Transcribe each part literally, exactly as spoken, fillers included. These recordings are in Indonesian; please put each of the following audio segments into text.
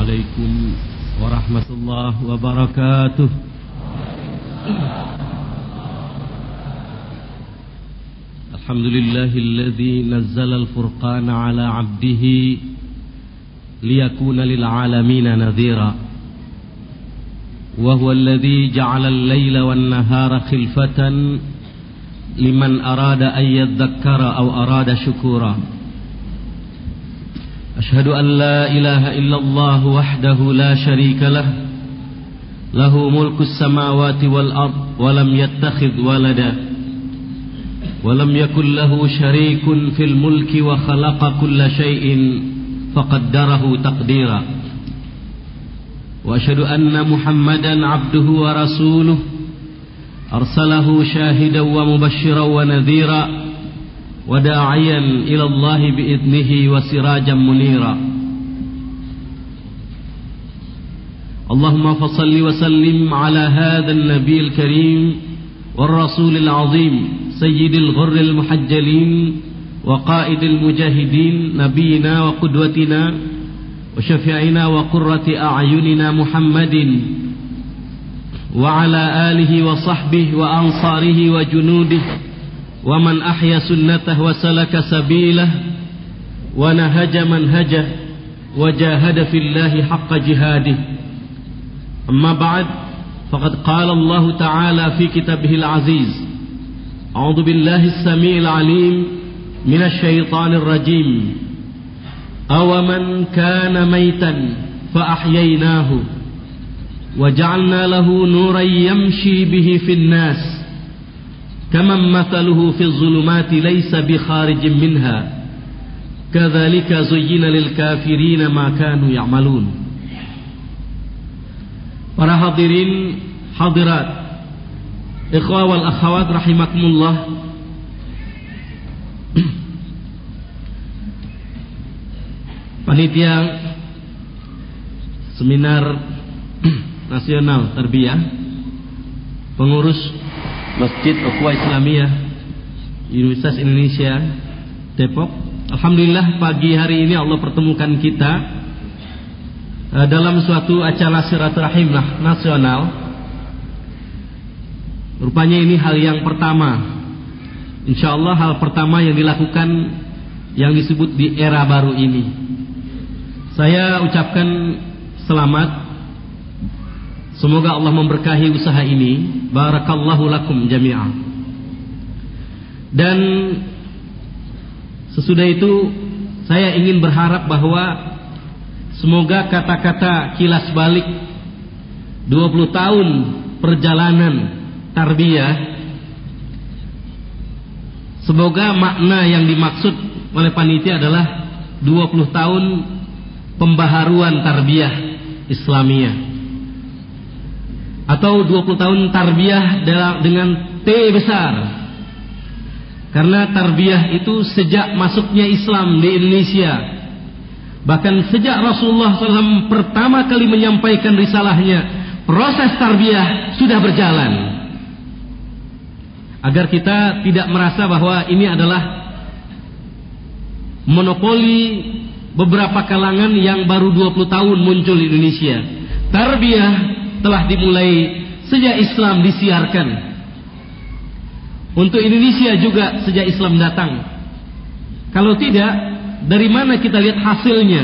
عليكم ورحمة الله وبركاته. الحمد لله الذي نزل الفرقان على عبده ليكون للعالمين نذيرا، وهو الذي جعل الليل والنهار خلفة لمن أراد أن يذكر أو أراد شكورا. أشهد أن لا إله إلا الله وحده لا شريك له، له ملك السماوات والأرض ولم يتخذ ولدا ولم يكن له شريك في الملك وخلق كل شيء فقدره تقديرا. وأشهد أن محمدا عبده ورسوله أرسله شاهدا ومبشرا ونذيرا وداعيا إلى الله بإذنه وسراجا منيرا. اللهم فصل وسلم على هذا النبي الكريم والرسول العظيم سيد الغر المحجلين وقائد المجاهدين نبينا وقدوتنا وشفيعنا وقرة أعيننا محمد وعلى آله وصحبه وأنصاره وجنوده ومن أحيا سنته وسلك سبيله ونهج منهجه وجاهد في الله حق جهاده. أما بعد، فقد قال الله تعالى في كتابه العزيز: أعوذ بالله السميع العليم من الشيطان الرجيم، أومن كان ميتا فأحييناه وجعلنا له نورا يمشي به في الناس كمن مثله في الظلمات ليس بخارج منها كذلك زين للكافرين ما كانوا يعملون. Para hadirin hadirat, ikhwah wal akhwat rahimakumullah. Panitia Seminar Nasional Tarbiyah, pengurus Masjid Ukhuwah Islamiyah Universitas Indonesia Depok. Alhamdulillah pagi hari ini Allah pertemukan kita uh, dalam suatu acara silaturahim nasional. Rupanya ini hal yang pertama, insyaallah hal pertama yang dilakukan yang disebut di era baru ini. Saya ucapkan selamat. Semoga Allah memberkahi usaha ini. Barakallahu lakum jami'an. Dan sesudah itu saya ingin berharap bahwa semoga kata-kata kilas balik dua puluh tahun perjalanan tarbiyah, semoga makna yang dimaksud oleh panitia adalah dua puluh tahun pembaharuan tarbiyah Islamiyah, atau dua puluh tahun tarbiyah dengan T besar. Karena tarbiyah itu sejak masuknya Islam di Indonesia, bahkan sejak Rasulullah shallallahu alaihi wasallam pertama kali menyampaikan risalahnya, proses tarbiyah sudah berjalan. Agar kita tidak merasa bahwa ini adalah monopoli beberapa kalangan yang baru dua puluh tahun muncul di Indonesia. Tarbiyah telah dimulai sejak Islam disiarkan. Untuk Indonesia juga sejak Islam datang. Kalau tidak, dari mana kita lihat hasilnya?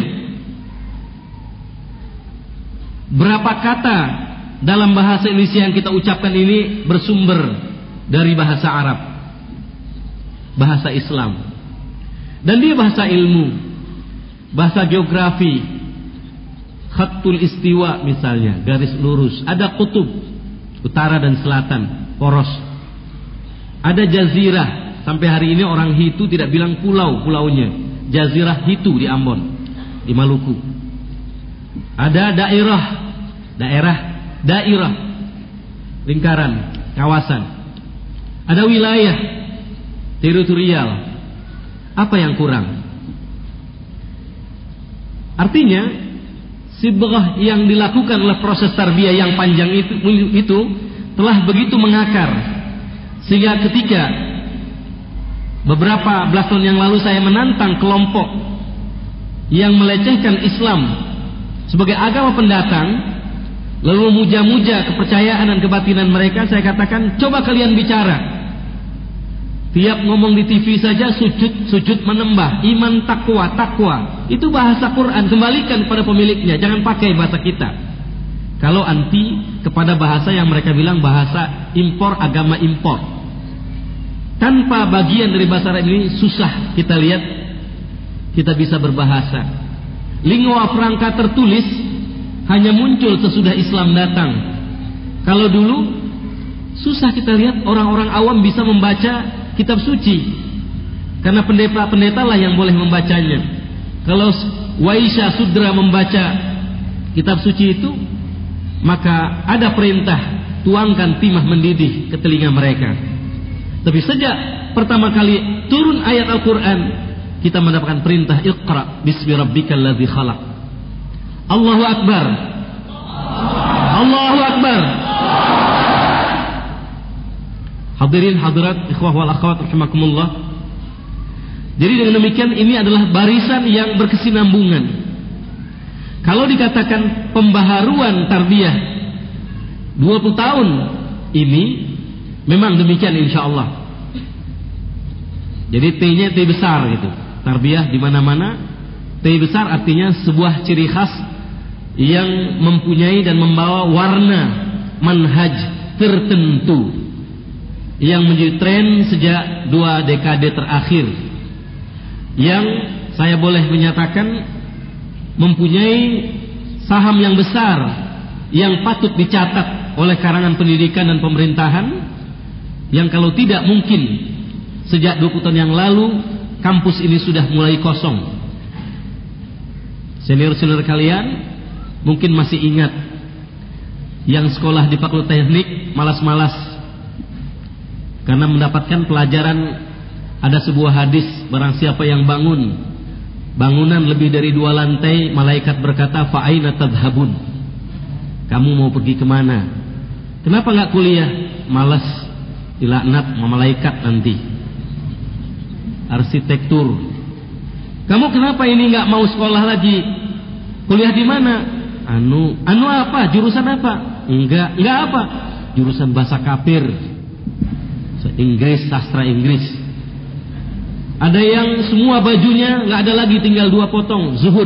Berapa kata dalam bahasa Indonesia yang kita ucapkan ini bersumber dari bahasa Arab, bahasa Islam, dan dia bahasa ilmu, bahasa geografi, khatul istiwa misalnya, garis lurus. Ada kutub, utara dan selatan, poros. Ada jazirah, sampai hari ini orang Hitu tidak bilang pulau, pulaunya. Jazirah Hitu di Ambon, di Maluku. Ada daerah, daerah, daerah, lingkaran, kawasan. Ada wilayah, teritorial. Apa yang kurang? Artinya sibrah yang dilakukan oleh proses tarbiyah yang panjang itu, itu telah begitu mengakar, sehingga ketika beberapa belas tahun yang lalu saya menantang kelompok yang melecehkan Islam sebagai agama pendatang, lalu muja-muja kepercayaan dan kebatinan mereka, saya katakan, coba kalian bicara. Tiap ngomong di T V saja sujud, sujud menembah, iman takwa, takwa. Itu bahasa Quran, kembalikan kepada pemiliknya, jangan pakai bahasa kita. Kalau anti kepada bahasa yang mereka bilang bahasa impor, agama impor. Tanpa bagian dari bahasa Arab ini susah kita lihat kita bisa berbahasa. Lingua franca tertulis hanya muncul sesudah Islam datang. Kalau dulu susah kita lihat orang-orang awam bisa membaca kitab suci, karena pendeta-pendeta lah yang boleh membacanya. Kalau Waisya Sudra membaca kitab suci itu, maka ada perintah tuangkan timah mendidih ke telinga mereka. Tapi sejak pertama kali turun ayat Al-Quran, kita mendapatkan perintah Iqra bismi rabbikal ladzi khalaq. Allahu Akbar, Allahu Akbar. Hadirin hadirat ikhwah wal akhwat rahimakumullah. Jadi dengan demikian ini adalah barisan yang berkesinambungan. Kalau dikatakan pembaharuan tarbiyah dua puluh tahun ini, memang demikian insyaallah. Jadi T-nya T besar gitu. Tarbiyah di mana-mana. T besar artinya sebuah ciri khas yang mempunyai dan membawa warna manhaj tertentu yang menjadi tren sejak dua dekade terakhir, yang saya boleh menyatakan mempunyai saham yang besar yang patut dicatat oleh kalangan pendidikan dan pemerintahan, yang kalau tidak mungkin sejak dua puluh tahun yang lalu kampus ini sudah mulai kosong. Senior-senior kalian mungkin masih ingat yang sekolah di Fakultas Teknik malas-malas karena mendapatkan pelajaran, ada sebuah hadis, barang siapa yang bangun bangunan lebih dari dua lantai, malaikat berkata, fa aina tadhhabun, kamu mau pergi kemana? Kenapa nggak kuliah? Malas, dilaknat sama malaikat nanti. Arsitektur, kamu kenapa ini nggak mau sekolah lagi? Kuliah di mana? Anu, anu apa? Jurusan apa? Enggak, enggak apa? Jurusan bahasa kafir, Inggris, sastra Inggris. Ada yang semua bajunya nggak ada lagi, tinggal dua potong, zuhud.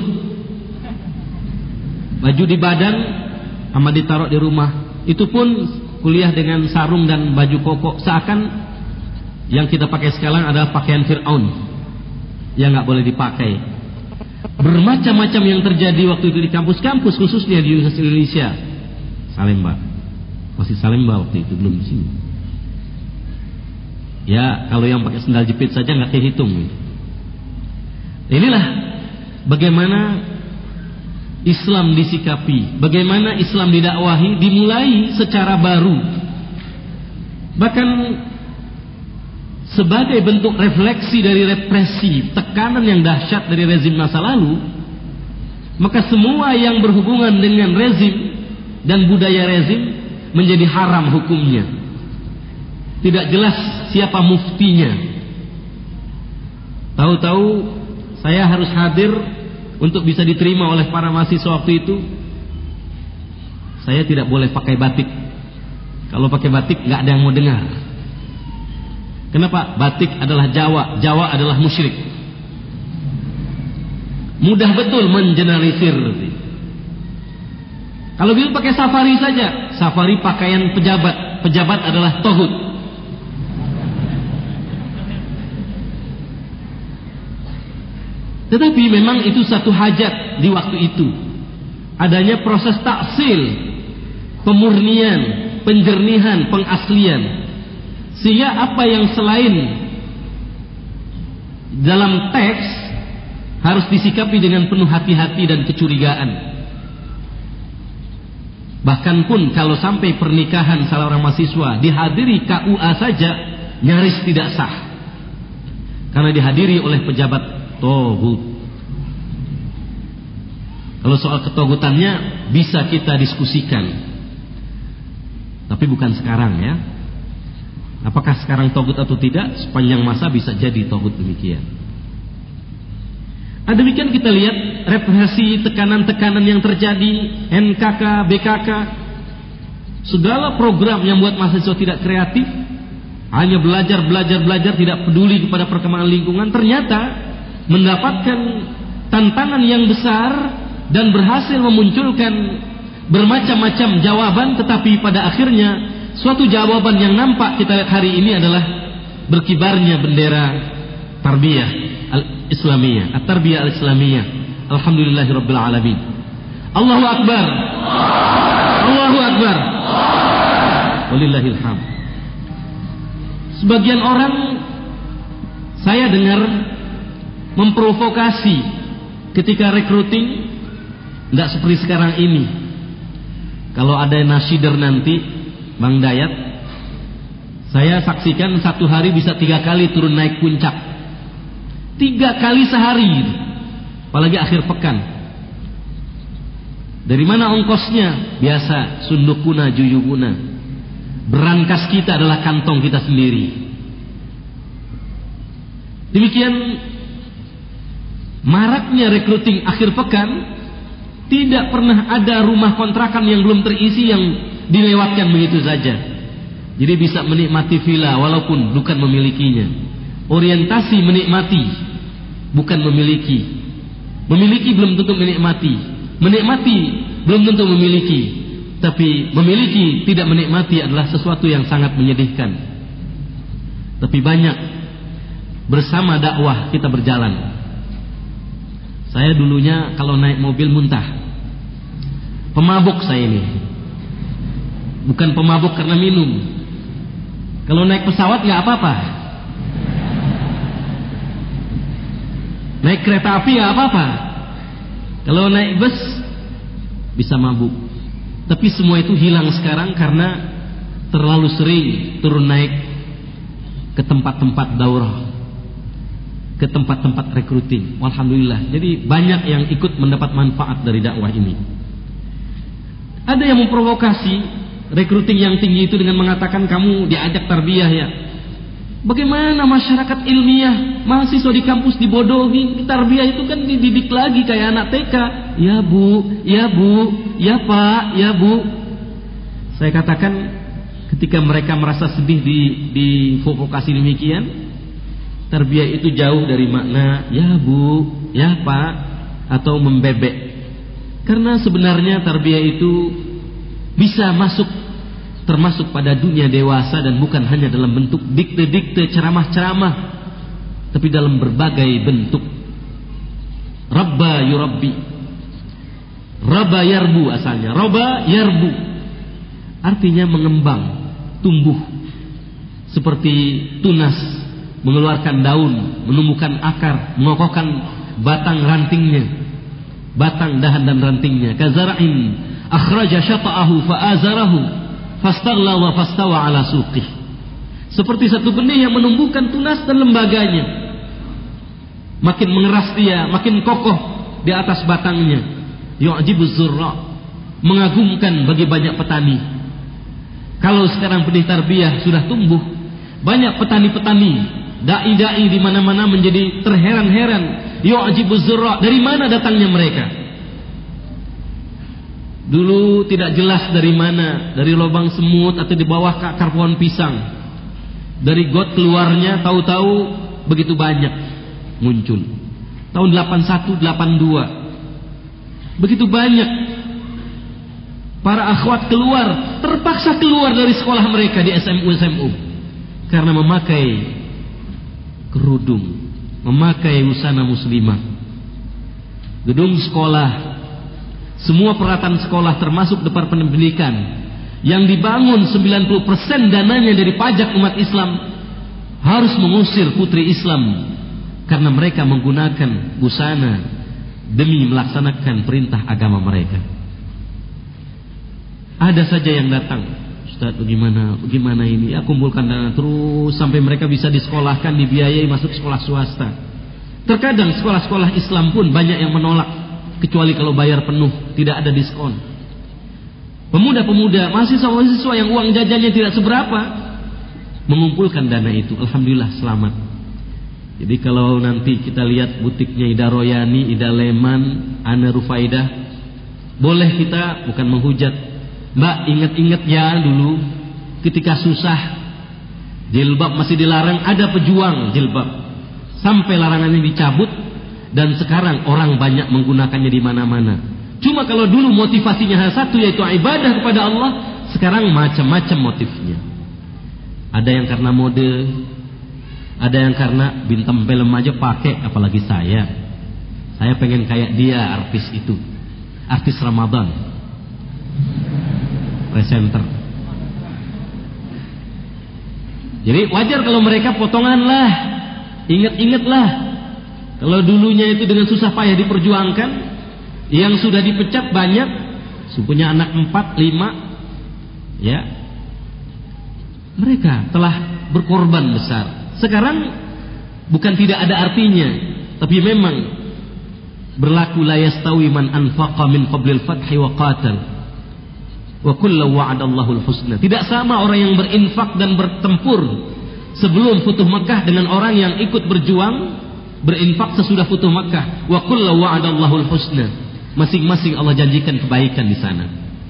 Baju di badan sama ditaruh di rumah. Itu pun kuliah dengan sarung dan baju koko, seakan yang kita pakai sekarang adalah pakaian Fir'aun yang nggak boleh dipakai. Bermacam-macam yang terjadi waktu itu di kampus-kampus, khususnya di Universitas Indonesia. Salemba, masih Salemba waktu itu, belum di sini. Ya, kalau yang pakai sendal jepit saja nggak kehitung. Inilah bagaimana Islam disikapi, bagaimana Islam didakwahi, dimulai secara baru. Bahkan sebagai bentuk refleksi dari represi, tekanan yang dahsyat dari rezim masa lalu, maka semua yang berhubungan dengan rezim dan budaya rezim menjadi haram hukumnya. Tidak jelas siapa muftinya. Tahu-tahu saya harus hadir untuk bisa diterima oleh para mahasiswa waktu itu. Saya tidak boleh pakai batik. Kalau pakai batik nggak ada yang mau dengar. Kenapa? Batik adalah Jawa, Jawa adalah musyrik. Mudah betul mengeneralisir. Kalau bisa pakai safari saja, safari pakaian pejabat, pejabat adalah tohut. Tetapi memang itu satu hajat di waktu itu, adanya proses taksil, pemurnian, penjernihan, pengaslian, sehingga apa yang selain dalam teks harus disikapi dengan penuh hati-hati dan kecurigaan. Bahkan pun kalau sampai pernikahan salah orang mahasiswa dihadiri K U A saja nyaris tidak sah, karena dihadiri oleh pejabat togut. Kalau soal ketogutannya bisa kita diskusikan, tapi bukan sekarang ya. Apakah sekarang togut atau tidak? Sepanjang masa bisa jadi togut demikian. Nah, demikian kita lihat represi, tekanan-tekanan yang terjadi, N K K, B K K, segala program yang buat mahasiswa tidak kreatif, hanya belajar, belajar, belajar, tidak peduli kepada perkembangan lingkungan, ternyata mendapatkan tantangan yang besar dan berhasil memunculkan bermacam-macam jawaban, tetapi pada akhirnya suatu jawaban yang nampak kita lihat hari ini adalah berkibarnya bendera tarbiyah al-islamiyah, at-tarbiyah al-islamiyah. Alhamdulillahirabbil alamin. Allahu akbar. Allahu akbar. Walillahil hamd. Sebagian orang saya dengar memprovokasi ketika recruiting, tidak seperti sekarang ini. Kalau ada nasider nanti, Bang Dayat, saya saksikan satu hari bisa tiga kali turun naik puncak, tiga kali sehari, apalagi akhir pekan. Dari mana ongkosnya? Biasa, sundukuna juyubuna. Berangkas kita adalah kantong kita sendiri. Demikian maraknya recruiting akhir pekan, tidak pernah ada rumah kontrakan yang belum terisi yang dilewatkan begitu saja. Jadi bisa menikmati villa walaupun bukan memilikinya. Orientasi menikmati, bukan memiliki. Memiliki belum tentu menikmati. Menikmati belum tentu memiliki. Tapi memiliki tidak menikmati adalah sesuatu yang sangat menyedihkan. Tapi banyak bersama dakwah kita berjalan. Saya dulunya kalau naik mobil muntah. Pemabuk saya ini. Bukan pemabuk karena minum. Kalau naik pesawat nggak apa-apa. Naik kereta api nggak apa-apa. Kalau naik bus bisa mabuk. Tapi semua itu hilang sekarang karena terlalu sering turun naik ke tempat-tempat daurah, ke tempat-tempat recruiting. Alhamdulillah. Jadi banyak yang ikut mendapat manfaat dari dakwah ini. Ada yang memprovokasi recruiting yang tinggi itu dengan mengatakan kamu diajak tarbiyah ya. Bagaimana masyarakat ilmiah, mahasiswa di kampus dibodohi, tarbiyah itu kan dididik lagi kayak anak T K. Ya bu, ya bu, ya pak, ya bu. Saya katakan ketika mereka merasa sedih di diprovokasi demikian, tarbiyah itu jauh dari makna ya bu, ya pak, atau membebek. Karena sebenarnya tarbiyah itu bisa masuk termasuk pada dunia dewasa dan bukan hanya dalam bentuk dikte-dikte, ceramah-ceramah, tapi dalam berbagai bentuk. Rabba yurabbi, Rabba yarbu asalnya, Rabba yarbu, artinya mengembang, tumbuh, seperti tunas mengeluarkan daun, menumbuhkan akar, mengokohkan batang rantingnya, batang dahan dan rantingnya. Kazara'in akhraja syata'ahu fa'azarahu fastagla wa fastawa ala suqih. Seperti satu benih yang menumbuhkan tunas dan lembaganya, makin mengeras dia, makin kokoh di atas batangnya. Yu'jibuz zurra, mengagumkan bagi banyak petani. Kalau sekarang benih tarbiyah sudah tumbuh, banyak petani-petani, dai-dai di mana-mana menjadi terheran-heran. Yu'jibuz zurra, dari mana datangnya mereka? Dulu tidak jelas dari mana, dari lubang semut atau di bawah akar pohon pisang. Dari got keluarnya, tahu-tahu begitu banyak muncul. Tahun delapan satu delapan dua begitu banyak para akhwat keluar, terpaksa keluar dari sekolah mereka di S M U S M U karena memakai kerudung, memakai busana muslimah. Gedung sekolah, semua peralatan sekolah termasuk departemen pendidikan yang dibangun sembilan puluh persen dananya dari pajak umat Islam harus mengusir putri Islam karena mereka menggunakan busana demi melaksanakan perintah agama mereka. Ada saja yang datang, Ustaz bagaimana, bagaimana ini? Ya kumpulkan dana terus sampai mereka bisa disekolahkan, dibiayai masuk sekolah swasta. Terkadang sekolah-sekolah Islam pun banyak yang menolak, kecuali kalau bayar penuh, tidak ada diskon. Pemuda-pemuda, mahasiswa-mahasiswa yang uang jajannya tidak seberapa, mengumpulkan dana itu. Alhamdulillah selamat. Jadi kalau nanti kita lihat butiknya Ida Royani, Ida Leman, Ana Rufaidah, boleh kita bukan menghujat, Mbak ingat-ingat ya dulu ketika susah jilbab masih dilarang, ada pejuang jilbab sampai larangannya dicabut, dan sekarang orang banyak menggunakannya di mana-mana. Cuma kalau dulu motivasinya hanya satu, yaitu ibadah kepada Allah, sekarang macam-macam motifnya. Ada yang karena mode, ada yang karena bintang film aja pakai, apalagi saya. Saya pengen kayak dia, artis itu, artis Ramadan, presenter. Jadi wajar kalau mereka potongan lah. Ingat-ingatlah, kalau dulunya itu dengan susah payah diperjuangkan, yang sudah dipecat banyak, punya anak empat, lima, ya, mereka telah berkorban besar. Sekarang bukan tidak ada artinya, tapi memang berlaku la yastawi man anfaqa min qablil fathi wa qatal wa kullu wa'adallahu al-husna. Tidak sama orang yang berinfak dan bertempur sebelum Futuh Makkah dengan orang yang ikut berjuang berinfak sesudah Futuh Makkah. Wa kullu wa'adallahu al-husna. Masing-masing Allah janjikan kebaikan di sana.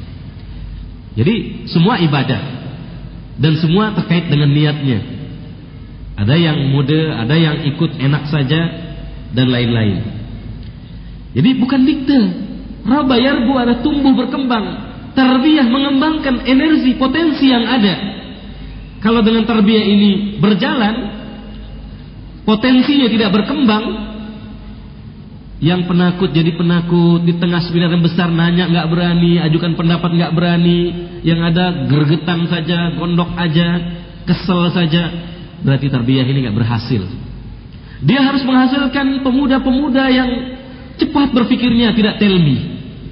Jadi semua ibadah dan semua terkait dengan niatnya. Ada yang mode, ada yang ikut enak saja, dan lain-lain. Jadi bukan dikte. Raba yarbu, ada tumbuh berkembang. Tarbiyah mengembangkan energi potensi yang ada. Kalau dengan tarbiyah ini berjalan, potensinya tidak berkembang, yang penakut jadi penakut, di tengah seminar yang besar nanya nggak berani, ajukan pendapat nggak berani, yang ada gergetan saja, gondok aja, kesel saja, berarti tarbiyah ini nggak berhasil. Dia harus menghasilkan pemuda-pemuda yang cepat berpikirnya, tidak telmi.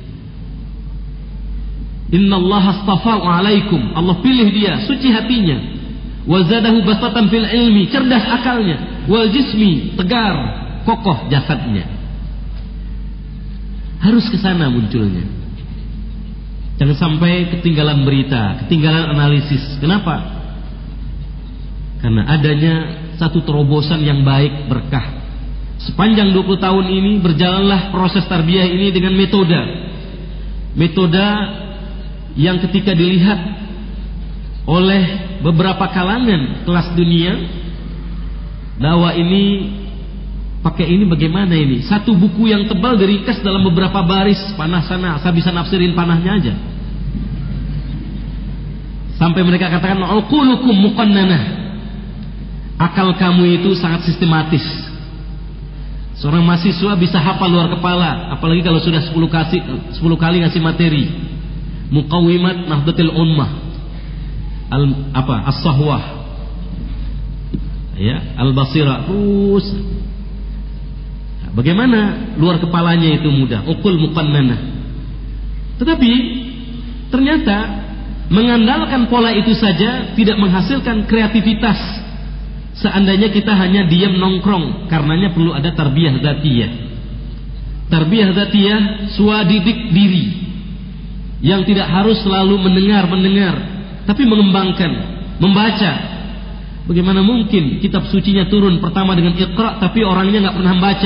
Innallaha astafa'u alaikum, Allah pilih dia, suci hatinya. Wa zadahu basatan fil ilmi, cerdas akalnya. Wal jismi, tegar, kokoh jasadnya. Harus ke sana munculnya. Jangan sampai ketinggalan berita, ketinggalan analisis. Kenapa? Karena adanya satu terobosan yang baik, berkah. Sepanjang dua puluh tahun ini berjalanlah proses tarbiyah ini dengan metode. Metode yang ketika dilihat oleh beberapa kalangan kelas dunia, dakwah ini pakai ini bagaimana ini? Satu buku yang tebal diringkas dalam beberapa baris, panah sana, saya bisa nafsirin panahnya aja. Sampai mereka katakan uqulukum muqannanah. Akal kamu itu sangat sistematis. Seorang mahasiswa bisa hafal luar kepala, apalagi kalau sudah sepuluh kali sepuluh kali ngasih materi. Muqawimat Nahdlatul Ummah, al apa as-sahwah, ya, al-basirah, terus bagaimana luar kepalanya itu mudah, uqul muqannanah. Tetapi ternyata mengandalkan pola itu saja tidak menghasilkan kreativitas. Seandainya kita hanya diam nongkrong, karenanya perlu ada tarbiyah dzatiyah. Tarbiyah dzatiyah, swadidik diri, yang tidak harus selalu mendengar-mendengar, tapi mengembangkan, membaca. Bagaimana mungkin kitab sucinya turun pertama dengan Iqra, tapi orangnya nggak pernah membaca.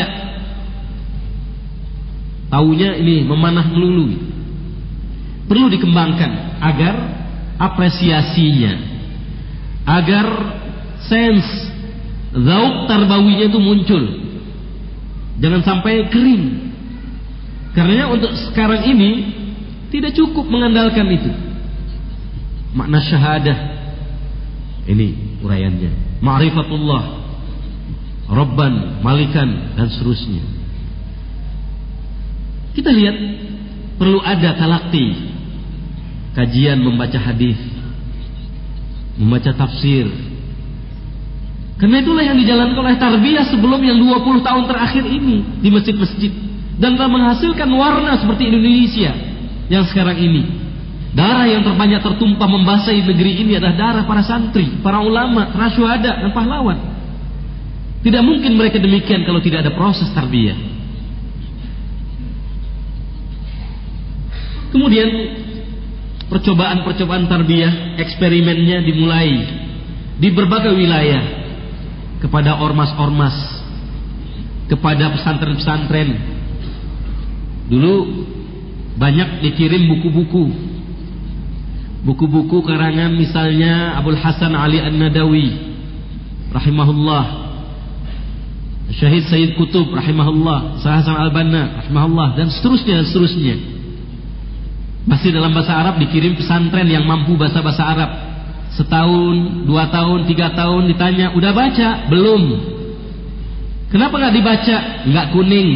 Taunya ini memanah melulu. Perlu dikembangkan agar apresiasinya, agar sens zauk tarbawinya itu muncul. Jangan sampai kering. Karena untuk sekarang ini tidak cukup mengandalkan itu. Makna syahadah, ini uraiannya. Ma'rifatullah, Rabban, Malikan, dan seterusnya. Kita lihat perlu ada talaqi, kajian membaca hadis, membaca tafsir. Karena itulah yang dijalankan oleh tarbiyah sebelum yang dua puluh tahun terakhir ini di masjid-masjid, dan telah menghasilkan warna seperti Indonesia yang sekarang ini. Darah yang terbanyak tertumpah membasahi negeri ini adalah darah para santri, para ulama, para syuhada dan pahlawan. Tidak mungkin mereka demikian kalau tidak ada proses tarbiyah. Kemudian percobaan-percobaan tarbiyah, eksperimennya dimulai di berbagai wilayah kepada ormas-ormas kepada pesantren-pesantren. Dulu banyak dikirim buku-buku, buku-buku karangan misalnya Abdul Hasan Ali An-Nadawi rahimahullah, Syahid Sayyid Qutb rahimahullah, Syekh Hasan Al-Banna rahimahullah, dan seterusnya seterusnya. Masih dalam bahasa Arab, dikirim pesantren yang mampu bahasa-bahasa Arab. Setahun, dua tahun, tiga tahun ditanya, udah baca? Belum. Kenapa nggak dibaca? Nggak kuning,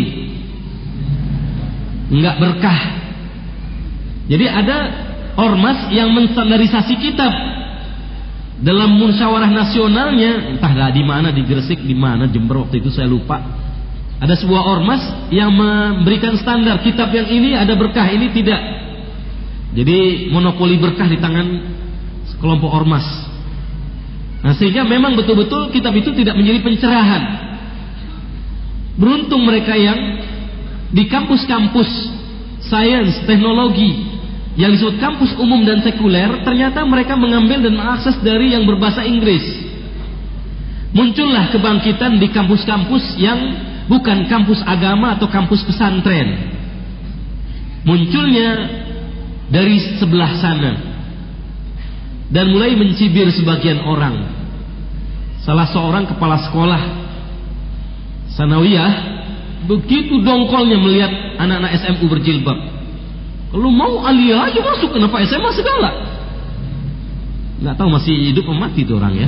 nggak berkah. Jadi ada ormas yang menstandarisasi kitab dalam musyawarah nasionalnya, entahlah di mana, di Gresik, di mana, Jember waktu itu saya lupa. Ada sebuah ormas yang memberikan standar kitab yang ini ada berkah, ini tidak. Jadi monopoli berkah di tangan kelompok ormas. Nah, sehingga memang betul-betul kitab itu tidak menjadi pencerahan. Beruntung mereka yang di kampus-kampus sains, teknologi yang disebut kampus umum dan sekuler, ternyata mereka mengambil dan mengakses dari yang berbahasa Inggris. Muncullah kebangkitan di kampus-kampus yang bukan kampus agama atau kampus pesantren. Munculnya dari sebelah sana dan mulai mencibir sebagian orang. Salah seorang kepala sekolah sanawiyah begitu dongkolnya melihat anak-anak S M U berjilbab. Kalau mau aliyah aja masuk, kenapa S M A segala? Nggak tahu masih hidup atau mati tuh orang ya.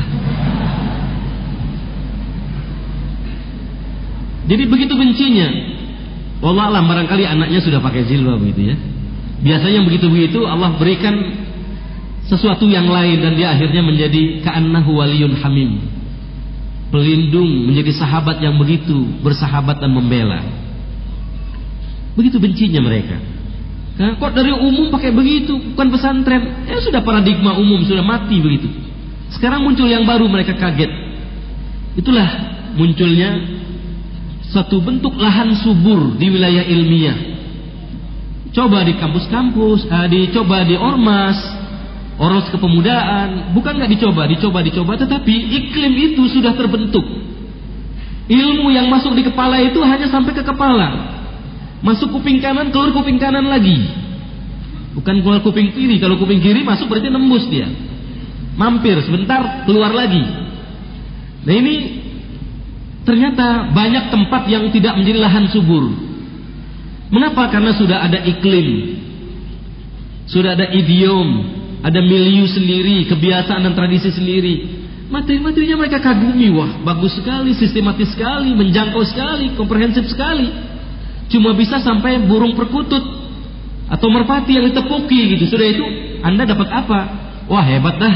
Jadi begitu bencinya. Wallah alam, barangkali anaknya sudah pakai jilbab begitu ya. Biasanya begitu-begitu Allah berikan sesuatu yang lain dan dia akhirnya menjadi ka'annahu waliyun hamim, pelindung, menjadi sahabat yang begitu bersahabat dan membela. Begitu bencinya mereka. Nah, kok dari umum pakai begitu, bukan pesantren? Ya sudah, paradigma umum sudah mati begitu. Sekarang muncul yang baru, mereka kaget. Itulah munculnya satu bentuk lahan subur di wilayah ilmiah. Coba di kampus-kampus, eh, dicoba di ormas, ormas kepemudaan, bukan nggak dicoba, dicoba, dicoba, tetapi iklim itu sudah terbentuk. Ilmu yang masuk di kepala itu hanya sampai ke kepala, masuk kuping kanan, keluar kuping kanan lagi, bukan keluar kuping kiri. Kalau kuping kiri masuk berarti nembus dia, mampir sebentar, keluar lagi. Nah ini ternyata banyak tempat yang tidak menjadi lahan subur. Mengapa? Karena sudah ada iklim, sudah ada idiom, ada milieu sendiri, kebiasaan dan tradisi sendiri. Materi-materinya mereka kagumi, wah bagus sekali, sistematis sekali, menjangkau sekali, komprehensif sekali. Cuma bisa sampai burung perkutut atau merpati yang ditepuki gitu. Sudah itu Anda dapat apa? Wah hebat dah.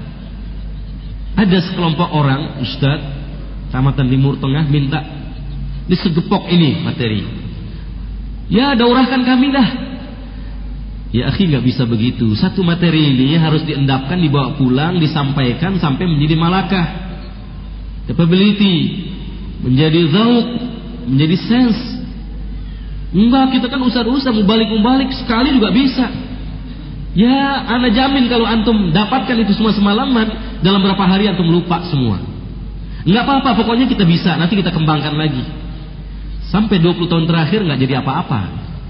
Ada sekelompok orang, Ustadz, Kecamatan Timur Tengah, minta disegepok ini materi. Ya daurahkan kami dah. Ya akhi, nggak bisa begitu. Satu materi ini harus diendapkan, dibawa pulang, disampaikan sampai menjadi malakah, capability, menjadi zauk, menjadi sense. Enggak, kita kan usah-usah mubalik-mubalik sekali juga bisa. Ya, ana jamin kalau antum dapatkan itu semua semalaman, dalam berapa hari antum lupa semua. Enggak apa-apa, pokoknya kita bisa, nanti kita kembangkan lagi. Sampai dua puluh tahun terakhir nggak jadi apa-apa.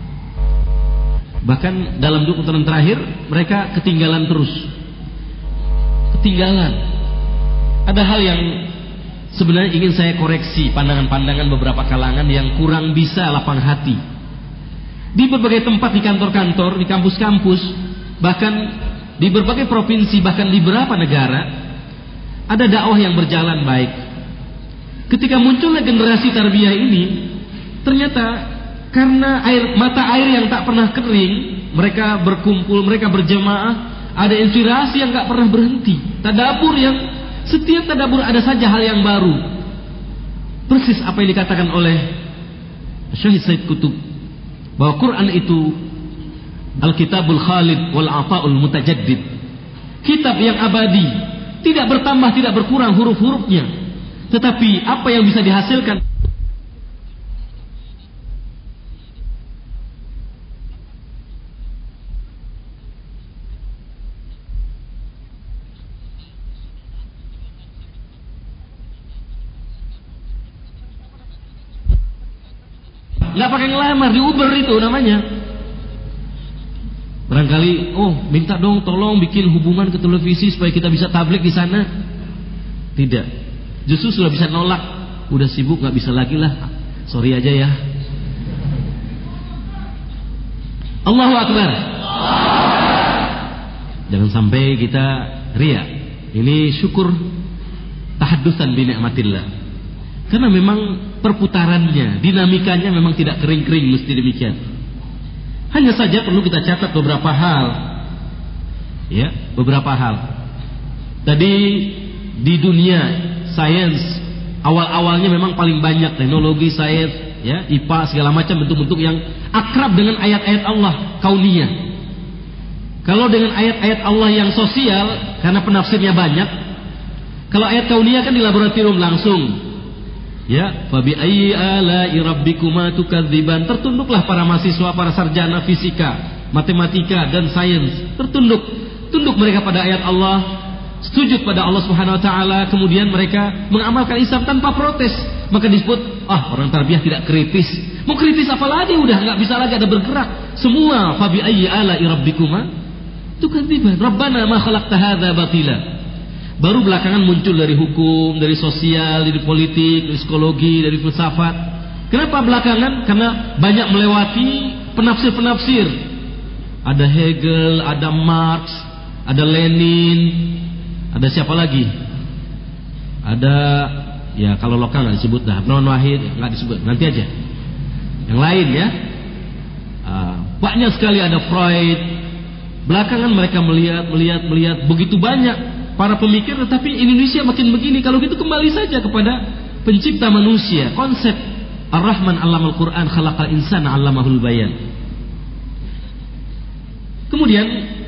Bahkan dalam dua puluh tahun terakhir mereka ketinggalan terus. Ketinggalan. Ada hal yang sebenarnya ingin saya koreksi, pandangan-pandangan beberapa kalangan yang kurang bisa lapang hati. Di berbagai tempat, di kantor-kantor, di kampus-kampus, bahkan di berbagai provinsi, bahkan di beberapa negara, ada dakwah yang berjalan baik. Ketika munculnya generasi tarbiyah ini, ternyata karena air mata air yang tak pernah kering, mereka berkumpul, mereka berjamaah, ada inspirasi yang tak pernah berhenti, tadabur yang setiap tadabur ada saja hal yang baru. Persis apa yang dikatakan oleh Syahid Sayyid Qutb, bahwa Quran itu Al-Kitabul Khalid wal Ata'ul Mutajaddid, kitab yang abadi, tidak bertambah, tidak berkurang huruf-hurufnya, tetapi apa yang bisa dihasilkan nggak pakai ngelamar, di Uber itu namanya. Barangkali, oh minta dong tolong bikin hubungan ke televisi supaya kita bisa tablik di sana. Tidak, justru sudah bisa nolak. Udah sibuk nggak bisa lagi lah, sorry aja ya. Allahu Akbar. Jangan sampai kita riya. Ini syukur tahaddusan bi ni'matillah. Karena memang perputarannya, dinamikanya memang tidak kering-kering mesti demikian. Hanya saja perlu kita catat beberapa hal. Ya, beberapa hal. Tadi di dunia sains awal-awalnya memang paling banyak teknologi, sains, ya, I P A segala macam bentuk-bentuk yang akrab dengan ayat-ayat Allah kauniyah. Kalau dengan ayat-ayat Allah yang sosial, karena penafsirnya banyak. Kalau ayat kauniyah kan di laboratorium langsung. Ya, fa bi ayyi ala'i rabbikuma tukadziban. Tertunduklah para mahasiswa, para sarjana fisika, matematika dan sains. Tertunduk, tunduk mereka pada ayat Allah, sujud pada Allah Subhanahu wa taala, kemudian mereka mengamalkan Islam tanpa protes. Maka disebut, ah, orang tarbiyah tidak kritis. Mau kritis apa lagi? Udah nggak bisa lagi ada bergerak. Semua fa bi ayyi ala'i rabbikuma tukadziban. Rabbana ma khalaqta hadza batila. Baru belakangan muncul dari hukum, dari sosial, dari politik, dari psikologi, dari filsafat. Kenapa belakangan? Karena banyak melewati penafsir-penafsir. Ada Hegel, ada Marx, ada Lenin, ada siapa lagi? Ada, ya kalau lokal nggak disebut dah, non wahid nggak disebut, nanti aja. Yang lain ya, uh, banyak sekali, ada Freud. Belakangan mereka melihat, melihat, melihat begitu banyak para pemikir, tetapi Indonesia makin begini. Kalau gitu kembali saja kepada pencipta manusia. Konsep Ar-Rahman 'allamal Qur'an, khalaqal insana 'allamahul bayan. Kemudian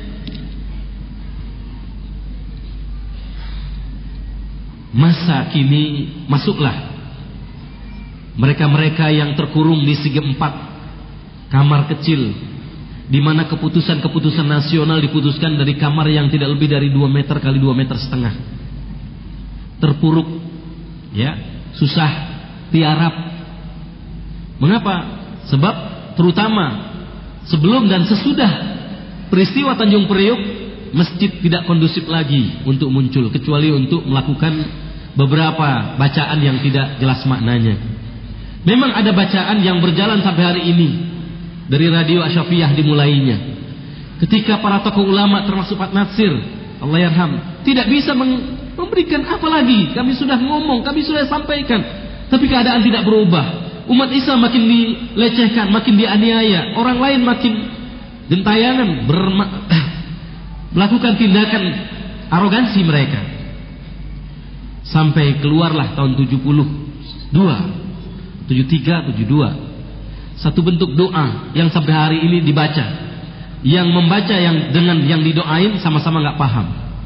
masa kini masuklah mereka-mereka yang terkurung di segi empat kamar kecil, di mana keputusan-keputusan nasional diputuskan dari kamar yang tidak lebih dari dua meter kali dua meter setengah. Terpuruk, ya, susah, tiarap. Mengapa? Sebab terutama sebelum dan sesudah peristiwa Tanjung Priok, masjid tidak kondusif lagi untuk muncul, kecuali untuk melakukan beberapa bacaan yang tidak jelas maknanya. Memang ada bacaan yang berjalan sampai hari ini. Dari radio Asyafiyah dimulainya. Ketika para tokoh ulama termasuk Pak Natsir, Allah yarham, tidak bisa memberikan apa lagi. Kami sudah ngomong, kami sudah sampaikan, tapi keadaan tidak berubah. Umat Islam makin dilecehkan, makin dianiaya. Orang lain makin gentayangan berma- melakukan tindakan arogansi mereka. Sampai keluarlah tahun tujuh puluh dua, tujuh puluh tiga, tujuh puluh dua. Satu bentuk doa yang sampai hari ini dibaca. Yang membaca yang dengan yang didoain sama-sama nggak paham.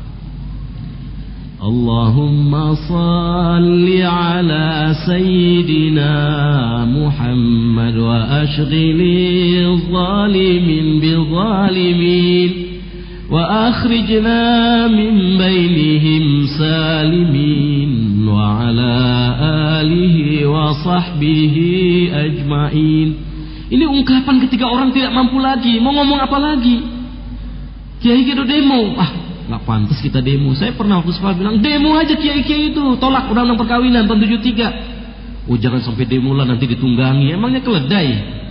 Allahumma salli ala sayyidina Muhammad wa ashghili zalimin bil zalimin wa akhrijna min bainihim salimin wa ala alihi wa sahbihi ajma'in. Ini ungkapan ketika orang tidak mampu lagi, mau ngomong apa lagi? Kiai gitu demo, ah nggak pantas kita demo. Saya pernah waktu sekolah bilang demo aja kiai-kiai itu, tolak undang-undang perkawinan tahun tujuh puluh tiga. Oh jangan sampai demo lah, nanti ditunggangi. Emangnya keledai?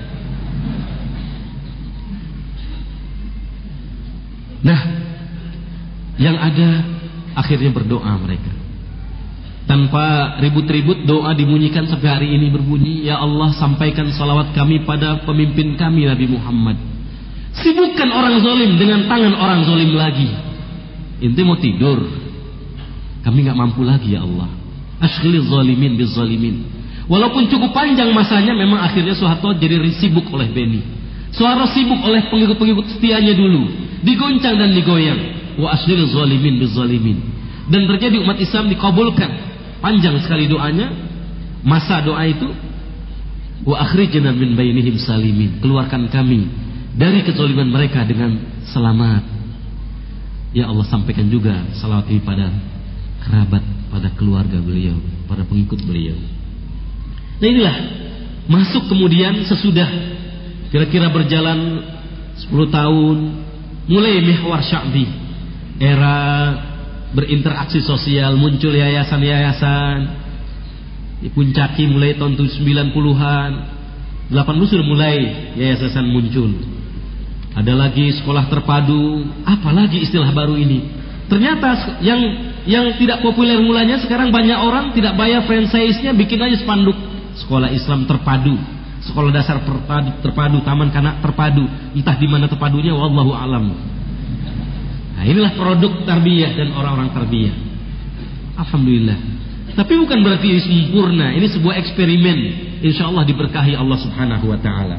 Nah, yang ada akhirnya berdoa mereka. Tanpa ribut-ribut, doa dibunyikan sampai hari ini berbunyi, ya Allah sampaikan salawat kami pada pemimpin kami Nabi Muhammad. Sibukkan orang zalim dengan tangan orang zalim lagi. Inti mau tidur, kami nggak mampu lagi ya Allah. Ashghilil zalimin biz zalimin. Walaupun cukup panjang masanya, memang akhirnya Soeharto jadi sibuk oleh Beni. Soeharto sibuk oleh pengikut-pengikut setianya dulu, digoncang dan digoyang. Wa ashghilil zalimin biz zalimin. Dan terjadi umat Islam dikabulkan. Panjang sekali doanya. Masa doa itu, wa akhrijna min bainihim salimin, keluarkan kami dari kezaliman mereka dengan selamat. Ya Allah, sampaikan juga salawat ini pada kerabat, pada keluarga beliau, pada pengikut beliau. Nah inilah Masuk kemudian sesudah kira-kira berjalan sepuluh tahun, mulai mihwar sya'bi, era berinteraksi sosial, muncul yayasan-yayasan, dipuncaki mulai tahun sembilan puluhan, delapan puluh sudah mulai yayasan muncul. Ada lagi sekolah terpadu, apalagi istilah baru ini. Ternyata yang yang tidak populer mulanya sekarang banyak orang tidak bayar franchise-nya, bikin aja spanduk. Sekolah Islam terpadu, sekolah dasar terpadu, terpadu, taman kanak terpadu, entah di mana terpadunya, wallahu alam. Nah, inilah produk tarbiyah dan orang-orang tarbiyah. Alhamdulillah. Tapi bukan berarti ini sempurna. Ini sebuah eksperimen. Insya Allah diberkahi Allah Subhanahu Wa Taala.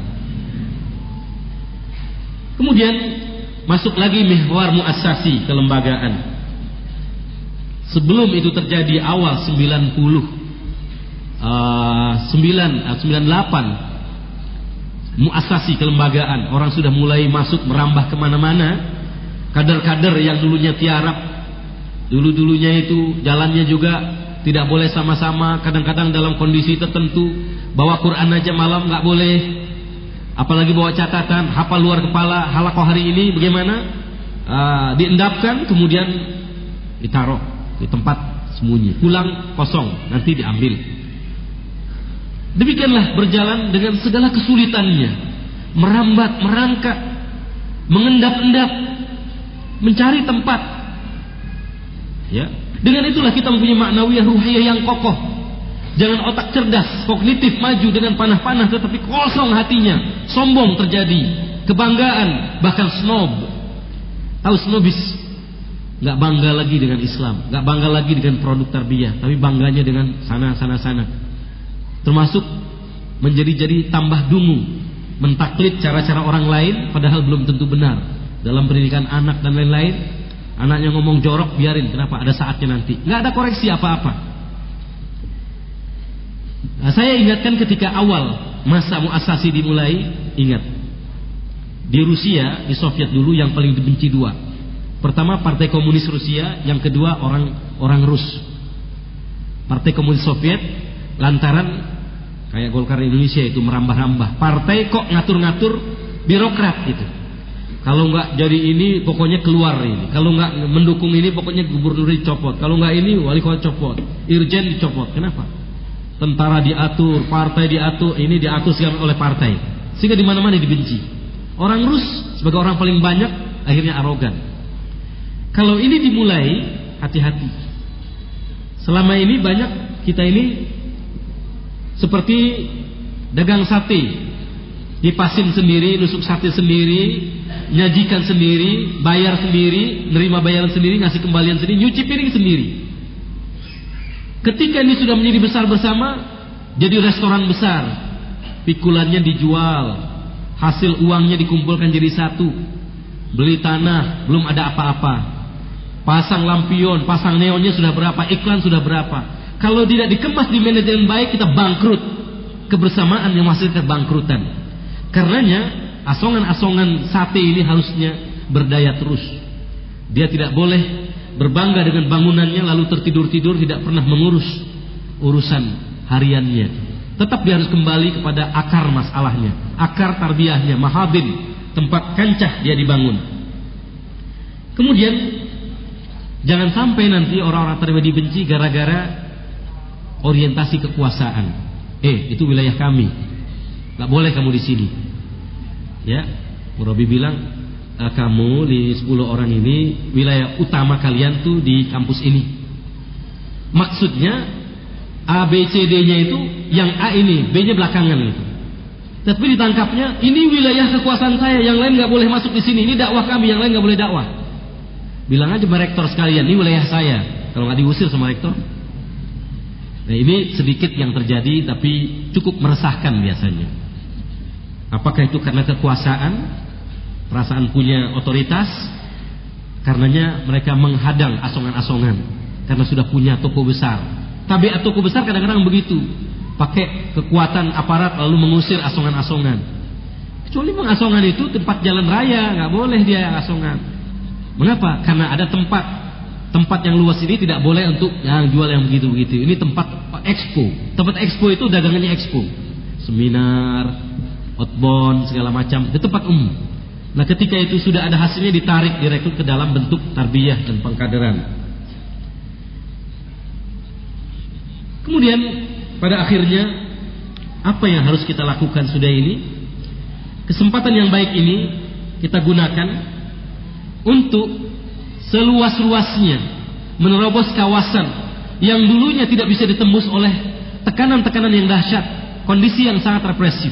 Kemudian masuk lagi mihwar muassasi, kelembagaan. Sebelum itu terjadi awal sembilan puluh. Uh, sembilan, uh, sembilan puluh delapan muasasi kelembagaan, orang sudah mulai masuk merambah kemana-mana. Kader-kader yang dulunya tiarap, dulu-dulunya itu jalannya juga tidak boleh sama-sama, kadang-kadang dalam kondisi tertentu bawa Quran aja malam nggak boleh, apalagi bawa catatan, hafal luar kepala. Halakoh hari ini bagaimana? Uh, diendapkan kemudian ditaruh di tempat sembunyi, pulang kosong, nanti diambil. Demikianlah berjalan dengan segala kesulitannya, merambat, merangkak, mengendap-endap, mencari tempat. Ya, dengan itulah kita mempunyai maknawiyah ruhiyah yang kokoh. Jangan otak cerdas, kognitif maju dengan panah-panah, tetapi kosong hatinya, sombong terjadi, kebanggaan, bahkan snob. Tahu snobis? Gak bangga lagi dengan Islam, gak bangga lagi dengan produk tarbiyah, tapi bangganya dengan sana, sana, sana. Termasuk menjadi-jadi tambah dungu, mentaklid cara-cara orang lain padahal belum tentu benar. Dalam pendidikan anak dan lain-lain, anaknya ngomong jorok, biarin, kenapa? Ada saatnya nanti. Nggak ada koreksi apa-apa. Nah, saya ingatkan ketika awal masa muasasi dimulai, ingat, di Rusia, di Soviet dulu yang paling dibenci dua. Pertama Partai Komunis Rusia, yang kedua orang orang Rus. Partai Komunis Soviet lantaran kayak Golkar Indonesia itu merambah-rambah. Partai kok ngatur-ngatur birokrat gitu. Kalau nggak jadi ini pokoknya keluar ini. Kalau nggak mendukung ini pokoknya gubernur dicopot. Kalau nggak ini wali kota copot, irjen dicopot. Kenapa? Tentara diatur, partai diatur, ini diatur oleh partai. Sehingga di mana-mana dibenci. Orang Rus sebagai orang paling banyak akhirnya arogan. Kalau ini dimulai, hati-hati. Selama ini banyak kita ini seperti dagang sate, dipasin sendiri, nusuk sate sendiri, nyajikan sendiri, bayar sendiri, nerima bayaran sendiri, ngasih kembalian sendiri, nyuci piring sendiri. Ketika ini sudah menjadi besar bersama, jadi restoran besar, pikulannya dijual, hasil uangnya dikumpulkan jadi satu, beli tanah, belum ada apa-apa, pasang lampion, pasang neonnya sudah berapa, iklan sudah berapa. Kalau tidak dikemas di manajemen baik, kita bangkrut. Kebersamaan yang menghasilkan bangkrutan. Karenanya asongan-asongan sate ini harusnya berdaya terus. Dia tidak boleh berbangga dengan bangunannya lalu tertidur-tidur, tidak pernah mengurus urusan hariannya. Tetap dia harus kembali kepada akar masalahnya, akar tarbiyahnya, mahabin, tempat kancah dia dibangun. Kemudian jangan sampai nanti orang-orang tarbiyah dibenci gara-gara orientasi kekuasaan. Eh, itu wilayah kami, nggak boleh kamu di sini. Ya, Murabi bilang, e, kamu di sepuluh orang ini wilayah utama kalian tuh di kampus ini. Maksudnya A, B, C, D-nya itu yang A ini, B-nya belakangan itu. Tapi ditangkapnya ini wilayah kekuasaan saya, yang lain nggak boleh masuk di sini. Ini dakwah kami, yang lain nggak boleh dakwah. Bilang aja sama rektor sekalian, ini wilayah saya. Kalau nggak diusir sama rektor. Nah, ini sedikit yang terjadi, tapi cukup meresahkan biasanya. Apakah itu karena kekuasaan, perasaan punya otoritas? Karenanya mereka menghadang asongan-asongan karena sudah punya toko besar. Tabiat toko besar kadang-kadang begitu, pakai kekuatan aparat lalu mengusir asongan-asongan. Kecuali mengasongan itu tempat jalan raya, nggak boleh dia yang asongan. Mengapa? Karena ada tempat. Tempat yang luas ini tidak boleh untuk yang jual yang begitu-begitu. Ini tempat expo. Tempat expo itu dagangannya expo. seminar, outbound, segala macam di tempat umum. Nah, ketika itu sudah ada hasilnya, ditarik, direkrut ke dalam bentuk tarbiyah dan pengkaderan. Kemudian pada akhirnya apa yang harus kita lakukan sudah ini? Kesempatan yang baik ini kita gunakan untuk seluas-luasnya menerobos kawasan yang dulunya tidak bisa ditembus oleh tekanan-tekanan yang dahsyat, kondisi yang sangat represif.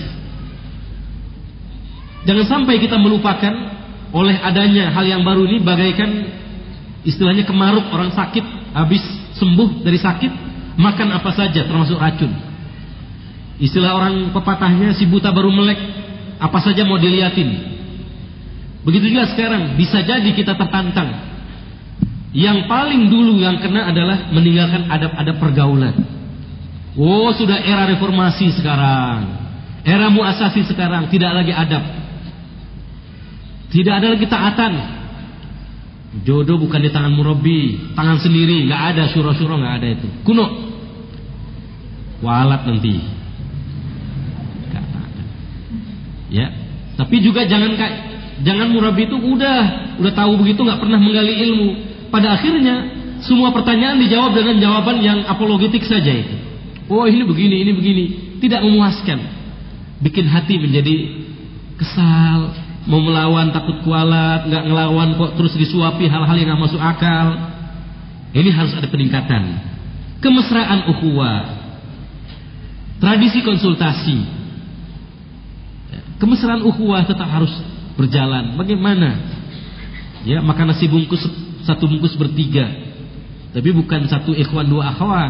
Jangan sampai kita melupakan oleh adanya hal yang baru ini, bagaikan istilahnya kemaruk, orang sakit habis sembuh dari sakit, makan apa saja termasuk racun. Istilah orang pepatahnya, si buta baru melek, apa saja mau diliatin. Begitu juga sekarang, bisa jadi kita tertantang. Yang paling dulu yang kena adalah meninggalkan adab-adab pergaulan. Oh, sudah era reformasi sekarang, era muasasi sekarang, tidak lagi adab, tidak ada lagi taatan. Jodoh bukan di tangan murabi, tangan sendiri, nggak ada syuro-syuro, nggak ada itu, kuno, walat nanti. Ya, tapi juga jangan jangan murabi itu udah udah tahu begitu, nggak pernah menggali ilmu. Pada akhirnya semua pertanyaan dijawab dengan jawaban yang apologetik saja itu. Oh, ini begini, ini begini, tidak memuaskan, bikin hati menjadi kesal. Mau melawan takut kualat, nggak ngelawan kok terus disuapi hal-hal yang nggak masuk akal. Ini harus ada peningkatan. Kemesraan ukhuwah, tradisi konsultasi, kemesraan ukhuwah tetap harus berjalan. Bagaimana? Ya, makan nasi bungkus satu bungkus bertiga, tapi bukan satu ikhwan dua akhwat.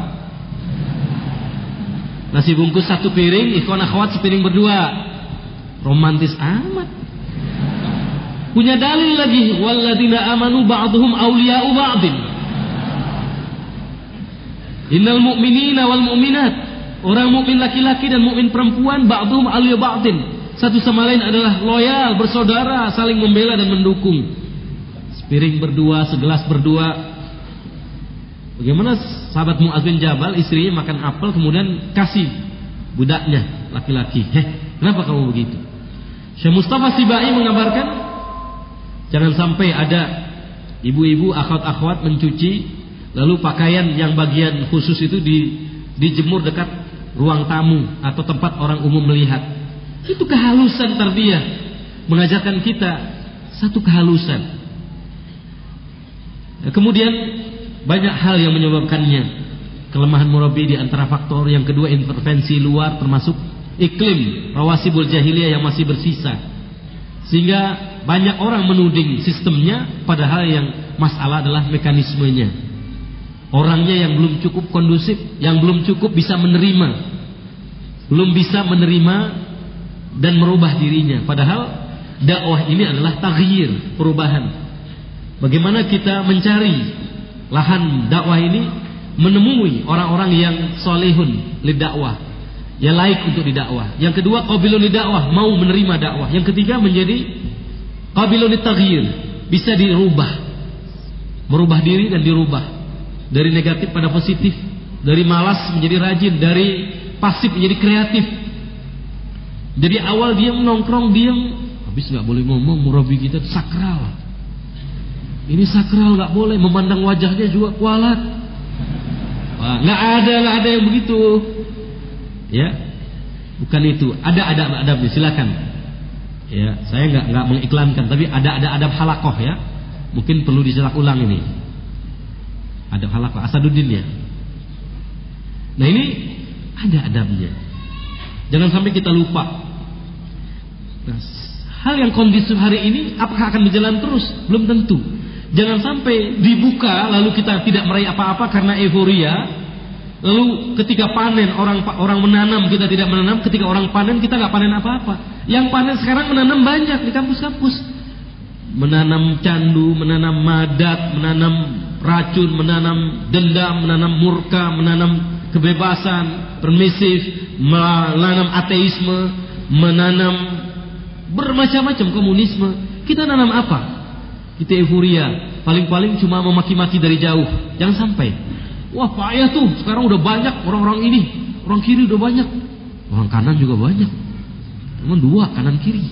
Nasi bungkus satu piring, ikhwan akhwat sepiring berdua. Romantis amat. Punya dalil lagi, walladzina amanu ba'dhum awliya'u ba'din. Innal mu'minina wal mu'minat, orang mukmin laki-laki dan mukmin perempuan, ba'dhum awliya'u ba'din, satu sama lain adalah loyal, bersaudara, saling membela dan mendukung. Sepiring berdua, segelas berdua. Bagaimana sahabat Mu'adz bin Jabal, istrinya makan apel kemudian kasih budaknya laki-laki. Heh, kenapa kamu begitu? Syekh Mustafa Sibai mengabarkan, jangan sampai ada ibu-ibu akhwat-akhwat mencuci lalu pakaian yang bagian khusus itu di, dijemur dekat ruang tamu atau tempat orang umum melihat. Itu kehalusan tarbiyah, mengajarkan kita satu kehalusan. Nah, kemudian banyak hal yang menyebabkannya. Kelemahan murabi di antara faktor. Yang kedua, intervensi luar termasuk iklim rawasibul jahiliyah yang masih bersisa, sehingga banyak orang menuding sistemnya, padahal yang masalah adalah mekanismenya. Orangnya yang belum cukup kondusif, yang belum cukup bisa menerima, belum bisa menerima dan merubah dirinya. Padahal dakwah ini adalah taghyir, perubahan. Bagaimana kita mencari lahan dakwah ini, menemui orang-orang yang solehun lidakwah, yang laik untuk didakwah. Yang kedua, qabilun lidakwah, mau menerima dakwah. Yang ketiga, menjadi qabilun litaghyir, bisa dirubah, merubah diri dan dirubah dari negatif pada positif, dari malas menjadi rajin, dari pasif menjadi kreatif. Jadi awal diam, nongkrong diam, habis nggak boleh ngomong, murabi kita sakral. Ini sakral, nggak boleh, memandang wajahnya juga kualat. Wah, nggak ada, nggak ada yang begitu. Ya, bukan itu. Ada adab-adabnya, silakan. Ya, saya nggak nggak mengiklankan, tapi ada ada adab halakoh ya. Mungkin perlu dicetak ulang ini. Adab halakoh Asaduddin ya. Nah, ini ada adabnya. Jangan sampai kita lupa. Nah, hal yang kondusif hari ini apakah akan berjalan terus? Belum tentu. Jangan sampai dibuka lalu kita tidak meraih apa-apa karena euforia. Lalu ketika panen orang orang menanam, kita tidak menanam. Ketika orang panen, kita nggak panen apa-apa. Yang panen sekarang menanam banyak di kampus-kampus. Menanam candu, menanam madat, menanam racun, menanam dendam, menanam murka, menanam kebebasan, permisif, menanam ateisme, menanam bermacam-macam komunisme. Kita nanam apa? Kita euforia, paling-paling cuma memaki-maki dari jauh. Jangan sampai, wah payah tuh, sekarang udah banyak orang-orang ini, orang kiri udah banyak. Orang kanan juga banyak. Cuma dua, kanan kiri.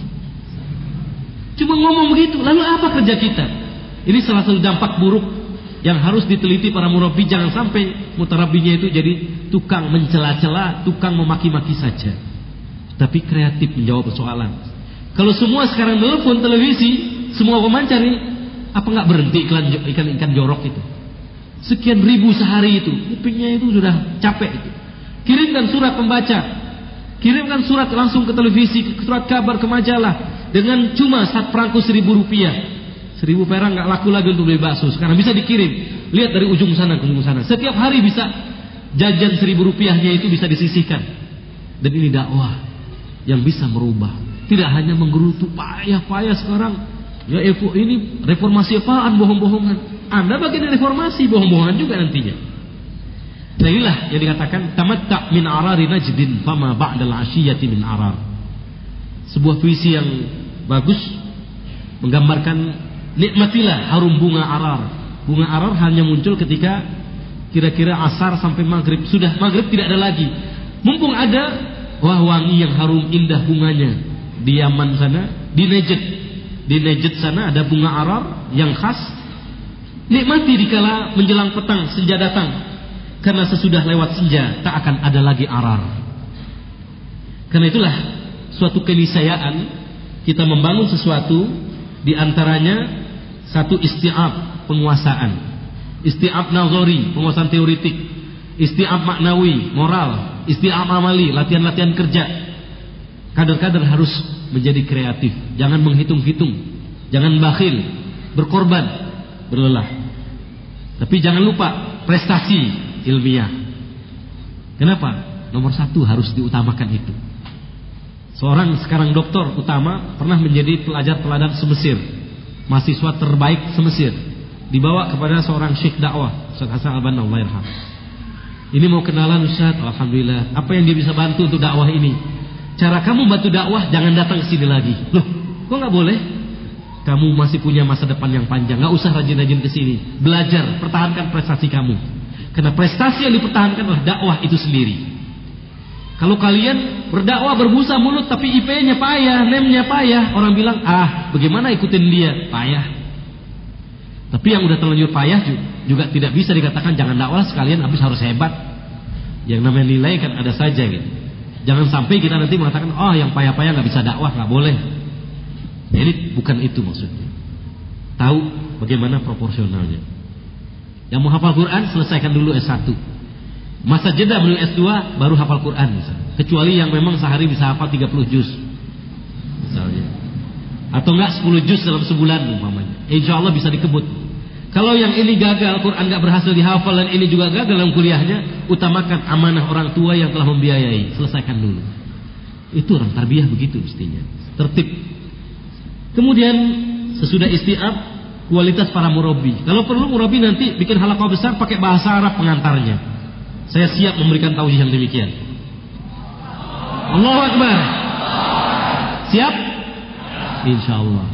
Cuma ngomong begitu. Lalu apa kerja kita? Ini salah satu dampak buruk yang harus diteliti para murabi. Jangan sampai mutarabinya itu jadi tukang mencela-cela, tukang memaki-maki saja, tapi kreatif menjawab persoalan. Kalau semua sekarang telepon televisi, semua pemancar ini, apa nggak berhenti iklan ikan-ikan jorok itu? Sekian ribu sehari itu, kupingnya itu sudah capek itu. Kirimkan surat pembaca, kirimkan surat langsung ke televisi, surat kabar, ke majalah, dengan cuma satu perangko seribu rupiah. Seribu perak nggak laku lagi untuk beli bakso. Sekarang bisa dikirim. Lihat dari ujung sana ke ujung sana. Setiap hari bisa jajan seribu rupiahnya itu bisa disisihkan. Dan ini dakwah yang bisa merubah. Tidak hanya menggerutu payah-payah sekarang. Ya ini reformasi apaan, bohong-bohongan. Anda bagian dari reformasi, bohong-bohongan juga nantinya. Nah inilah yang dikatakan tamatta' min arari najdin fama ba'dal ashiyati min arar. Sebuah puisi yang bagus menggambarkan nikmatilah harum bunga arar. Bunga arar hanya muncul ketika kira-kira asar sampai maghrib. Sudah maghrib tidak ada lagi. Mumpung ada, wah wangi yang harum indah bunganya. Di Yaman sana, di Najd, di Najd sana ada bunga arar yang khas. Nikmati dikala menjelang petang senja datang. Karena sesudah lewat senja tak akan ada lagi arar. Karena itulah suatu keniscayaan kita membangun sesuatu, di antaranya satu isti'ab penguasaan, isti'ab nazari penguasaan teoritik, isti'ab maknawi moral, isti'ab amali latihan-latihan kerja. Kader-kader harus menjadi kreatif, jangan menghitung-hitung, jangan bakhil, berkorban, berlelah. Tapi jangan lupa prestasi ilmiah. Kenapa? Nomor satu harus diutamakan itu. Seorang sekarang doktor utama pernah menjadi pelajar teladan semesir, mahasiswa terbaik semesir, dibawa kepada seorang syekh dakwah, Ustaz Hasan Al-Banna, Allah yarham. Ini mau kenalan Ustaz, alhamdulillah. Apa yang dia bisa bantu untuk dakwah ini? Cara kamu bantu dakwah, jangan datang ke sini lagi. Loh, kok nggak boleh? Kamu masih punya masa depan yang panjang, nggak usah rajin-rajin ke sini. Belajar, pertahankan prestasi kamu. Karena prestasi yang dipertahankan adalah dakwah itu sendiri. Kalau kalian berdakwah berbusa mulut tapi I P-nya payah, N E M-nya payah, orang bilang, ah bagaimana ikutin dia? Payah. Tapi yang udah terlanjur payah juga tidak bisa dikatakan jangan dakwah sekalian habis harus hebat. Yang namanya nilai kan ada saja gitu. Jangan sampai kita nanti mengatakan, oh yang payah-payah gak bisa dakwah, gak boleh. Jadi bukan itu maksudnya. Tahu bagaimana proporsionalnya. Yang mau hafal Quran selesaikan dulu S satu. Masa jeda menuju S dua baru hafal Quran misalnya. Kecuali yang memang sehari bisa hafal tiga puluh juz misalnya. Atau enggak sepuluh juz dalam sebulan umpamanya. Insya Allah bisa dikebut. Kalau yang ini gagal, Quran enggak berhasil dihafal dan ini juga gagal dalam kuliahnya, utamakan amanah orang tua yang telah membiayai. Selesaikan dulu. Itu orang tarbiyah begitu mestinya. Tertib. Kemudian sesudah istiab, kualitas para murabi. Kalau perlu murabi nanti bikin halaqah besar pakai bahasa Arab pengantarnya. Saya siap memberikan tauhid yang demikian. Allahu Akbar. Siap? Insyaallah.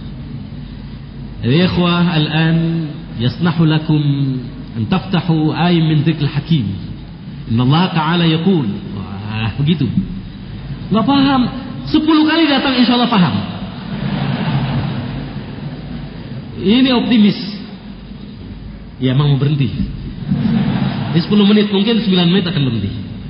Ya ikhwah, al-an yasnahu lakum an taftahu ayat min dzikril hakim. Inna Allah Ta'ala yaqul. Wah, begitu. Enggak paham. sepuluh kali datang insyaallah paham. Ini optimis. Ya emang mau berhenti. Di sepuluh menit, mungkin sembilan menit akan berhenti.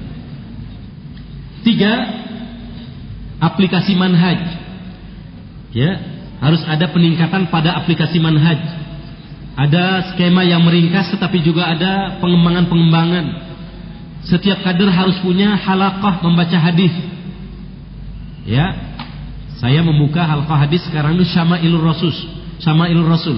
Tiga, aplikasi manhaj. Ya, harus ada peningkatan pada aplikasi manhaj. Ada skema yang meringkas, tetapi juga ada pengembangan-pengembangan. Setiap kader harus punya halaqah membaca hadis. Ya, saya membuka halaqah hadis sekarang itu Syama'ilur Rasul, Syama'ilur Rasul.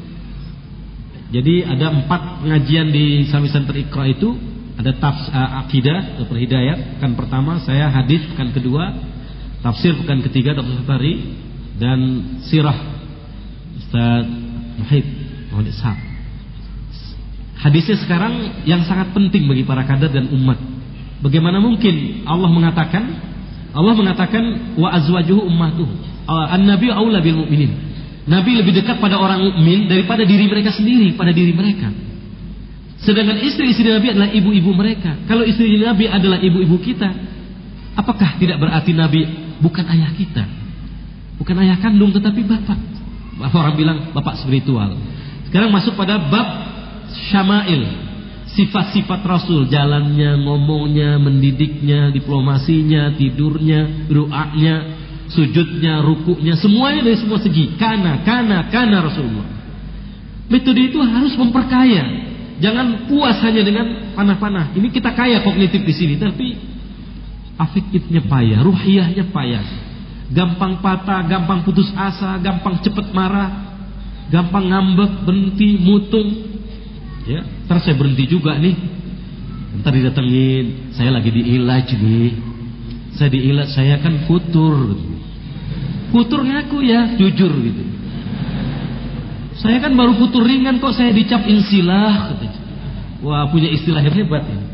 Jadi ada empat pengajian di Islamic Center Iqra itu. Ada tafsir uh, akidah atau hidayat pekan pertama, saya hadis pekan kedua, tafsir pekan ketiga tafsir Tari, dan sirah Ustaz Muhammad Muhammad Ishaq. Hadisnya sekarang yang sangat penting bagi para kader dan umat. Bagaimana mungkin Allah mengatakan Allah mengatakan wa azwajuhu ummatuhu. An-nabi aula bil mu'minin. Nabi lebih dekat pada orang mukmin daripada diri mereka sendiri, pada diri mereka. Sedangkan istri-istri Nabi adalah ibu-ibu mereka. Kalau istri Nabi adalah ibu-ibu kita, Apakah tidak berarti Nabi bukan ayah kita, bukan ayah kandung, tetapi bapak? Orang bilang bapak spiritual. Sekarang masuk pada bab syama'il, sifat-sifat Rasul, jalannya, ngomongnya, mendidiknya, diplomasinya, tidurnya, doanya, sujudnya, rukuknya, semuanya dari semua segi. Kana, kana, kana Rasulullah. Metode itu harus memperkaya. Jangan puas hanya dengan panah-panah. Ini kita kaya kognitif di sini, tapi afikifnya payah, ruhiyahnya payah. Gampang patah, gampang putus asa, gampang cepat marah, gampang ngambek, berhenti, mutung. Ya, ntar saya berhenti juga nih. Ntar didatengin, saya lagi diilaj nih. Saya diilaj, saya kan futur. Futur ngaku ya, jujur gitu. Saya kan baru futur ringan kok saya dicap insilah. Wah, punya istilah yang hebat ini.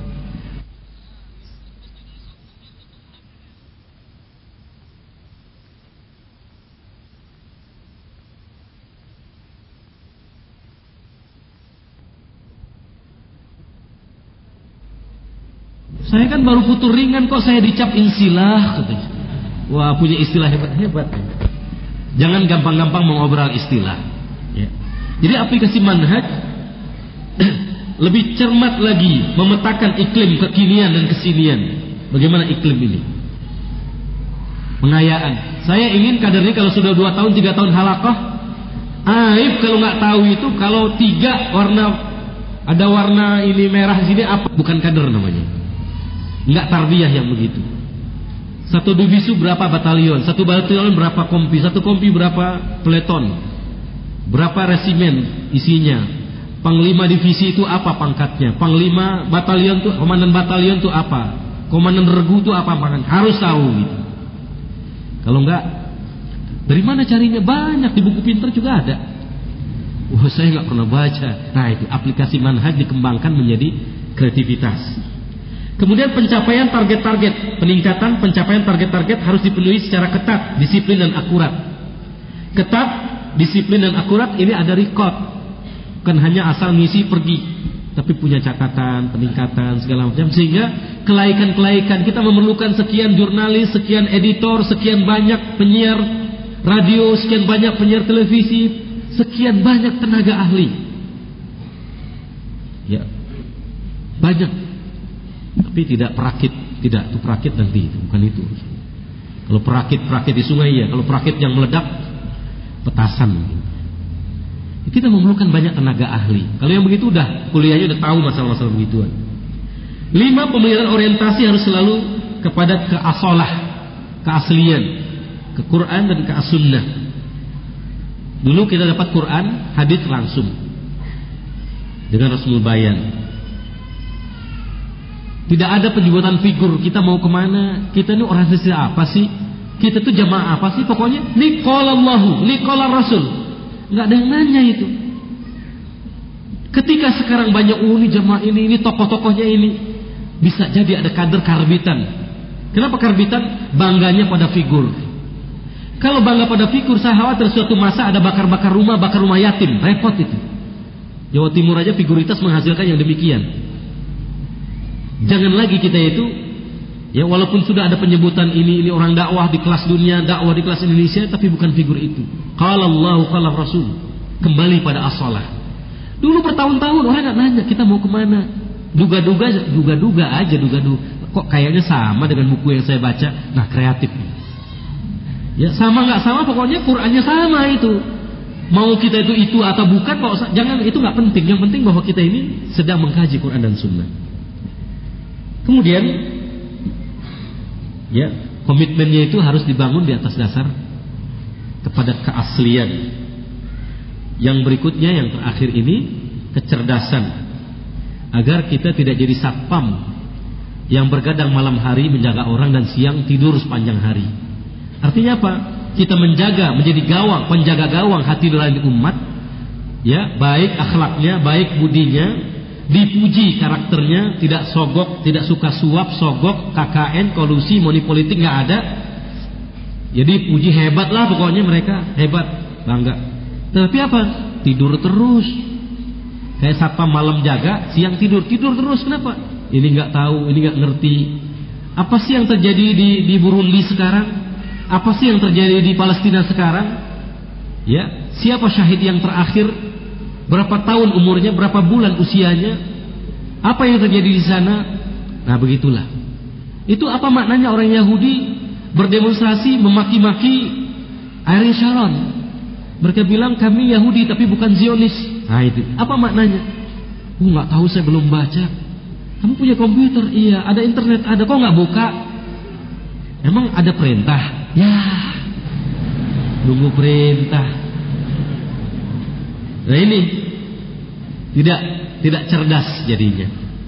Saya kan baru futur ringan kok saya dicap insilah. Wah, punya istilah hebat-hebat. Jangan gampang-gampang mengobrol istilah. Ya. Jadi aplikasi manhaj lebih cermat lagi memetakan iklim kekinian dan kesinian. Bagaimana iklim ini? Pengayaan. Saya ingin kadernya kalau sudah dua tahun, tiga tahun halaqah, aib kalau nggak tahu itu. Kalau tiga warna, ada warna ini merah sini apa? Bukan kader namanya. Enggak tarbiyah yang begitu. Satu divisi berapa batalion, satu batalion berapa kompi, satu kompi berapa peleton, berapa resimen isinya, panglima divisi itu apa pangkatnya, panglima batalion itu, komandan batalion itu apa, komandan regu itu apa pangkat, harus tahu gitu. Kalau enggak, dari mana carinya? Banyak di buku pintar juga ada. Wah, saya nggak pernah baca. Nah, itu aplikasi manhaj dikembangkan menjadi kreativitas. Kemudian pencapaian target-target, peningkatan pencapaian target-target harus dipenuhi secara ketat, disiplin dan akurat. Ketat, disiplin dan akurat ini ada record. Bukan hanya asal ngisi pergi, tapi punya catatan, peningkatan segala macam, sehingga kelaikan-kelaikan kita memerlukan sekian jurnalis, sekian editor, sekian banyak penyiar radio, sekian banyak penyiar televisi, sekian banyak tenaga ahli. Ya. Banyak. Tapi tidak perakit, tidak itu perakit nanti, itu bukan itu. Kalau perakit-perakit di sungai ya, kalau perakit yang meledak petasan. Kita memerlukan banyak tenaga ahli. Kalau yang begitu udah kuliahnya udah tahu masalah-masalah begituan. Lima, pemeliharaan orientasi harus selalu kepada keasolah, keaslian, ke Quran dan ke as-sunnah. Dulu kita dapat Quran, hadits langsung dengan Rasul Bayan. Tidak ada penyebutan figur. Kita mau kemana? Kita ini organisasi apa sih? Kita tuh jamaah apa sih? Pokoknya liqalallahu, liqala Rasul. Nggak ada yang nanya itu. Ketika sekarang banyak oh, ini jamaah ini, ini tokoh-tokohnya ini, bisa jadi ada kader karbitan. Kenapa karbitan? Bangganya pada figur. Kalau bangga pada figur, saya khawatir suatu masa ada bakar-bakar rumah, bakar rumah yatim. Repot itu. Jawa Timur aja figuritas menghasilkan yang demikian. Jangan lagi kita itu, ya walaupun sudah ada penyebutan ini, ini orang dakwah di kelas dunia, dakwah di kelas Indonesia, tapi bukan figur itu. Qala Allahu qala Rasul. Kembali pada as-shalah. Dulu bertahun-tahun orang nggak nanya kita mau kemana. Duga-duga, duga-duga aja, duga-duga. Kok kayaknya sama dengan buku yang saya baca. Nah, kreatif. Ya sama nggak sama, pokoknya Qurannya sama itu. Mau kita itu itu atau bukan, jangan, itu nggak penting. Yang penting bahwa kita ini sedang mengkaji Quran dan Sunnah. Kemudian, ya komitmennya itu harus dibangun di atas dasar kepada keaslian. Yang berikutnya, yang terakhir ini, kecerdasan, agar kita tidak jadi satpam yang bergadang malam hari menjaga orang dan siang tidur sepanjang hari. Artinya apa? Kita menjaga, menjadi gawang, penjaga gawang hati nurani umat, ya, baik akhlaknya, baik budinya, dipuji karakternya, tidak sogok, tidak suka suap, sogok, K K N, kolusi, money politik nggak ada. Jadi puji hebat lah pokoknya, mereka hebat, bangga. Tapi apa? Tidur terus. Kayak satpam malam jaga, siang tidur, tidur terus. Kenapa? Ini nggak tahu, ini nggak ngerti. Apa sih yang terjadi di, di Burundi sekarang? Apa sih yang terjadi di Palestina sekarang? Ya, siapa syahid yang terakhir? Berapa tahun umurnya? Berapa bulan usianya? Apa yang terjadi di sana? Nah, begitulah. Itu apa maknanya orang Yahudi berdemonstrasi memaki-maki Ariel Sharon? Mereka bilang kami Yahudi tapi bukan Zionis. Nah itu apa maknanya? Oh, nggak tahu, saya belum baca. Kamu punya komputer? Iya. Ada internet? Ada. Kok nggak buka? Emang ada perintah? Ya, nunggu perintah. Nah ini tidak tidak cerdas jadinya.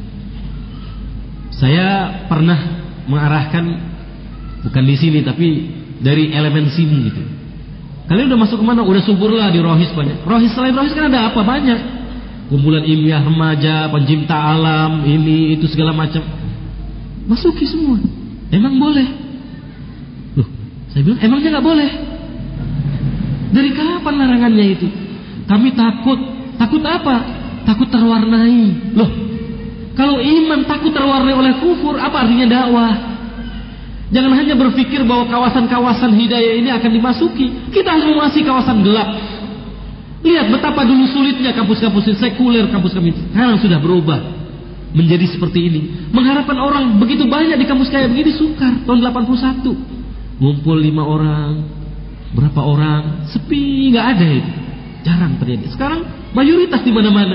Saya pernah mengarahkan, bukan di sini tapi dari elemen sini gitu. Kalian udah masuk kemana? Udah subur lah di Rohis banyak. Rohis, selain Rohis kan ada apa? Banyak. Kumpulan ilmiah remaja, pencipta alam, ini itu segala macam. Masuki semua. Emang boleh? Loh, saya bilang emangnya nggak boleh? Dari kapan larangannya itu? Kami takut. Takut apa? Takut terwarnai. Loh, kalau iman takut terwarnai oleh kufur, apa artinya dakwah? Jangan hanya berpikir bahwa kawasan-kawasan hidayah ini akan dimasuki. Kita harus memasuki kawasan gelap. Lihat betapa dulu sulitnya kampus-kampus sekuler, kampus-kampus sekarang sudah berubah menjadi seperti ini. Mengharapkan orang begitu banyak di kampus kayak begini sukar. Tahun delapan puluh satu ngumpul lima orang, berapa orang, sepi, nggak ada itu, jarang terjadi. Sekarang mayoritas di mana-mana.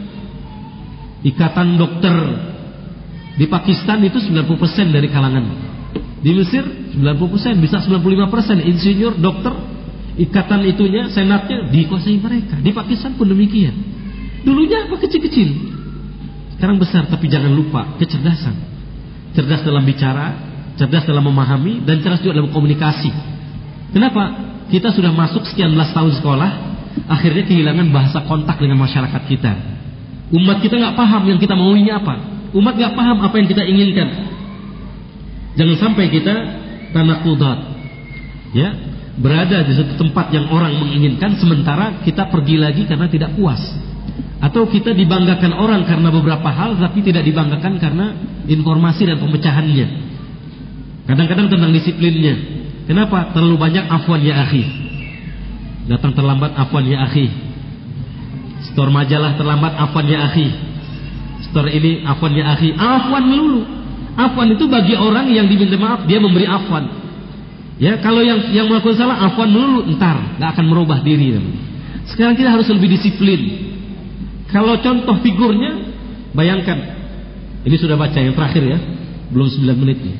Ikatan dokter di Pakistan itu sembilan puluh persen dari kalangan. Di Mesir sembilan puluh persen, bisa sembilan puluh lima persen insinyur, dokter, ikatan itunya, senatnya dikuasai mereka. Di Pakistan pun demikian. Dulunya apa kecil-kecil, sekarang besar. Tapi jangan lupa kecerdasan. Cerdas dalam bicara, cerdas dalam memahami, dan cerdas juga dalam komunikasi. Kenapa? Kita sudah masuk sekian belas tahun sekolah, akhirnya kehilangan bahasa kontak dengan masyarakat kita. Umat kita nggak paham yang kita maunya apa. Umat nggak paham apa yang kita inginkan. Jangan sampai kita tanakudat, ya, berada di satu tempat yang orang menginginkan, sementara kita pergi lagi karena tidak puas. Atau kita dibanggakan orang karena beberapa hal, tapi tidak dibanggakan karena informasi dan pemecahannya. Kadang-kadang tentang disiplinnya. Kenapa? Terlalu banyak afwan ya akhi. Datang terlambat, afwan ya akhi. Store majalah terlambat, afwan ya akhi. Store ini, afwan ya akhi. Afwan melulu. Afwan itu bagi orang yang diminta maaf, dia memberi afwan. Ya, kalau yang yang melakukan salah, afwan melulu, entar nggak akan merubah diri. Sekarang kita harus lebih disiplin. Kalau contoh figurnya, bayangkan, ini sudah baca yang terakhir ya, belum sembilan menit nih.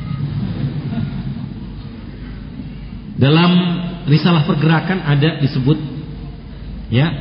Dalam risalah pergerakan ada disebut, ya,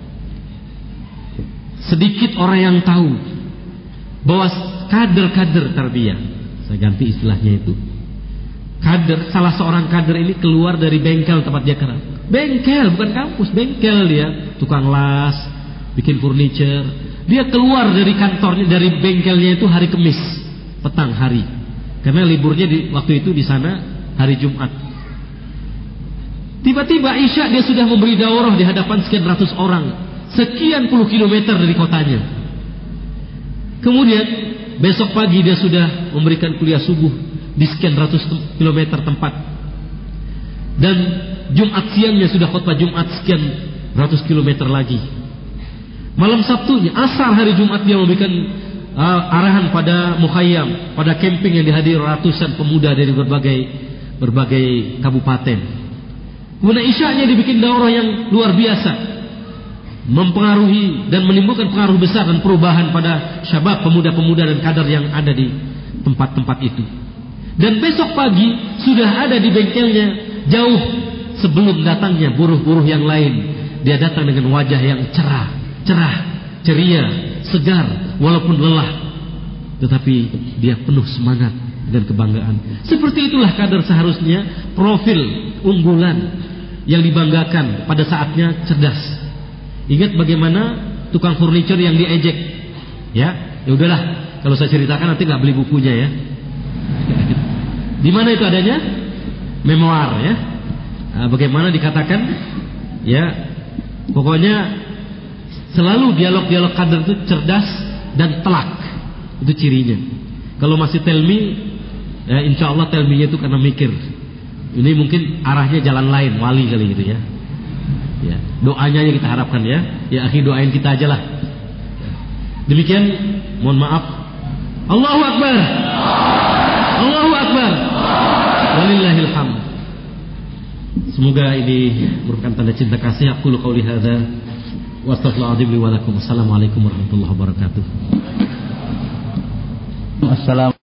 sedikit orang yang tahu bahwa kader-kader tarbiyah, saya ganti istilahnya itu, kader, salah seorang kader ini keluar dari bengkel tempat dia kerja. Bengkel, bukan kampus, bengkel dia, tukang las, bikin furniture. Dia keluar dari kantornya, dari bengkelnya itu hari Kamis, petang hari, karena liburnya di waktu itu di sana hari Jumat. Tiba-tiba Isya dia sudah memberi daurah di hadapan sekian ratus orang, sekian puluh kilometer dari kotanya. Kemudian besok pagi dia sudah memberikan kuliah subuh di sekian ratus kilometer tempat. Dan Jumat siangnya sudah khutbah Jumat sekian ratus kilometer lagi. Malam Sabtunya, asar hari Jumat dia memberikan uh, arahan pada mukhayyam, pada camping yang dihadiri ratusan pemuda dari berbagai berbagai kabupaten. Kemudian Isyanya dibikin daurah yang luar biasa, mempengaruhi dan menimbulkan pengaruh besar dan perubahan pada syabab, pemuda-pemuda dan kader yang ada di tempat-tempat itu. Dan besok pagi sudah ada di bengkelnya, jauh sebelum datangnya buruh-buruh yang lain. Dia datang dengan wajah yang cerah, cerah, ceria, segar, walaupun lelah, tetapi dia penuh semangat dan kebanggaan. Seperti itulah kader seharusnya, profil unggulan yang dibanggakan, pada saatnya cerdas. Ingat bagaimana tukang furniture yang diejek, ya? Ya udahlah, kalau saya ceritakan nanti nggak beli bukunya ya. Di mana itu adanya? Memoir ya. Nah, bagaimana dikatakan? Ya, pokoknya selalu dialog-dialog kader itu cerdas dan telak. Itu cirinya. Kalau masih tell me, Ya, insya Allah telminya itu karena mikir. Ini mungkin arahnya jalan lain, wali kali gitu ya. Ya, doanya yang kita harapkan ya. Ya akhi, doain kita aja lah. Demikian, mohon maaf. Allahu Akbar. Allahu Akbar. Walillahil hamd. Semoga ini merupakan tanda cinta kasih. Aku qauli hadza wa astaghfirullahaladzim li wa lakum. Assalamualaikum warahmatullahi wabarakatuh. Assalamualaikum.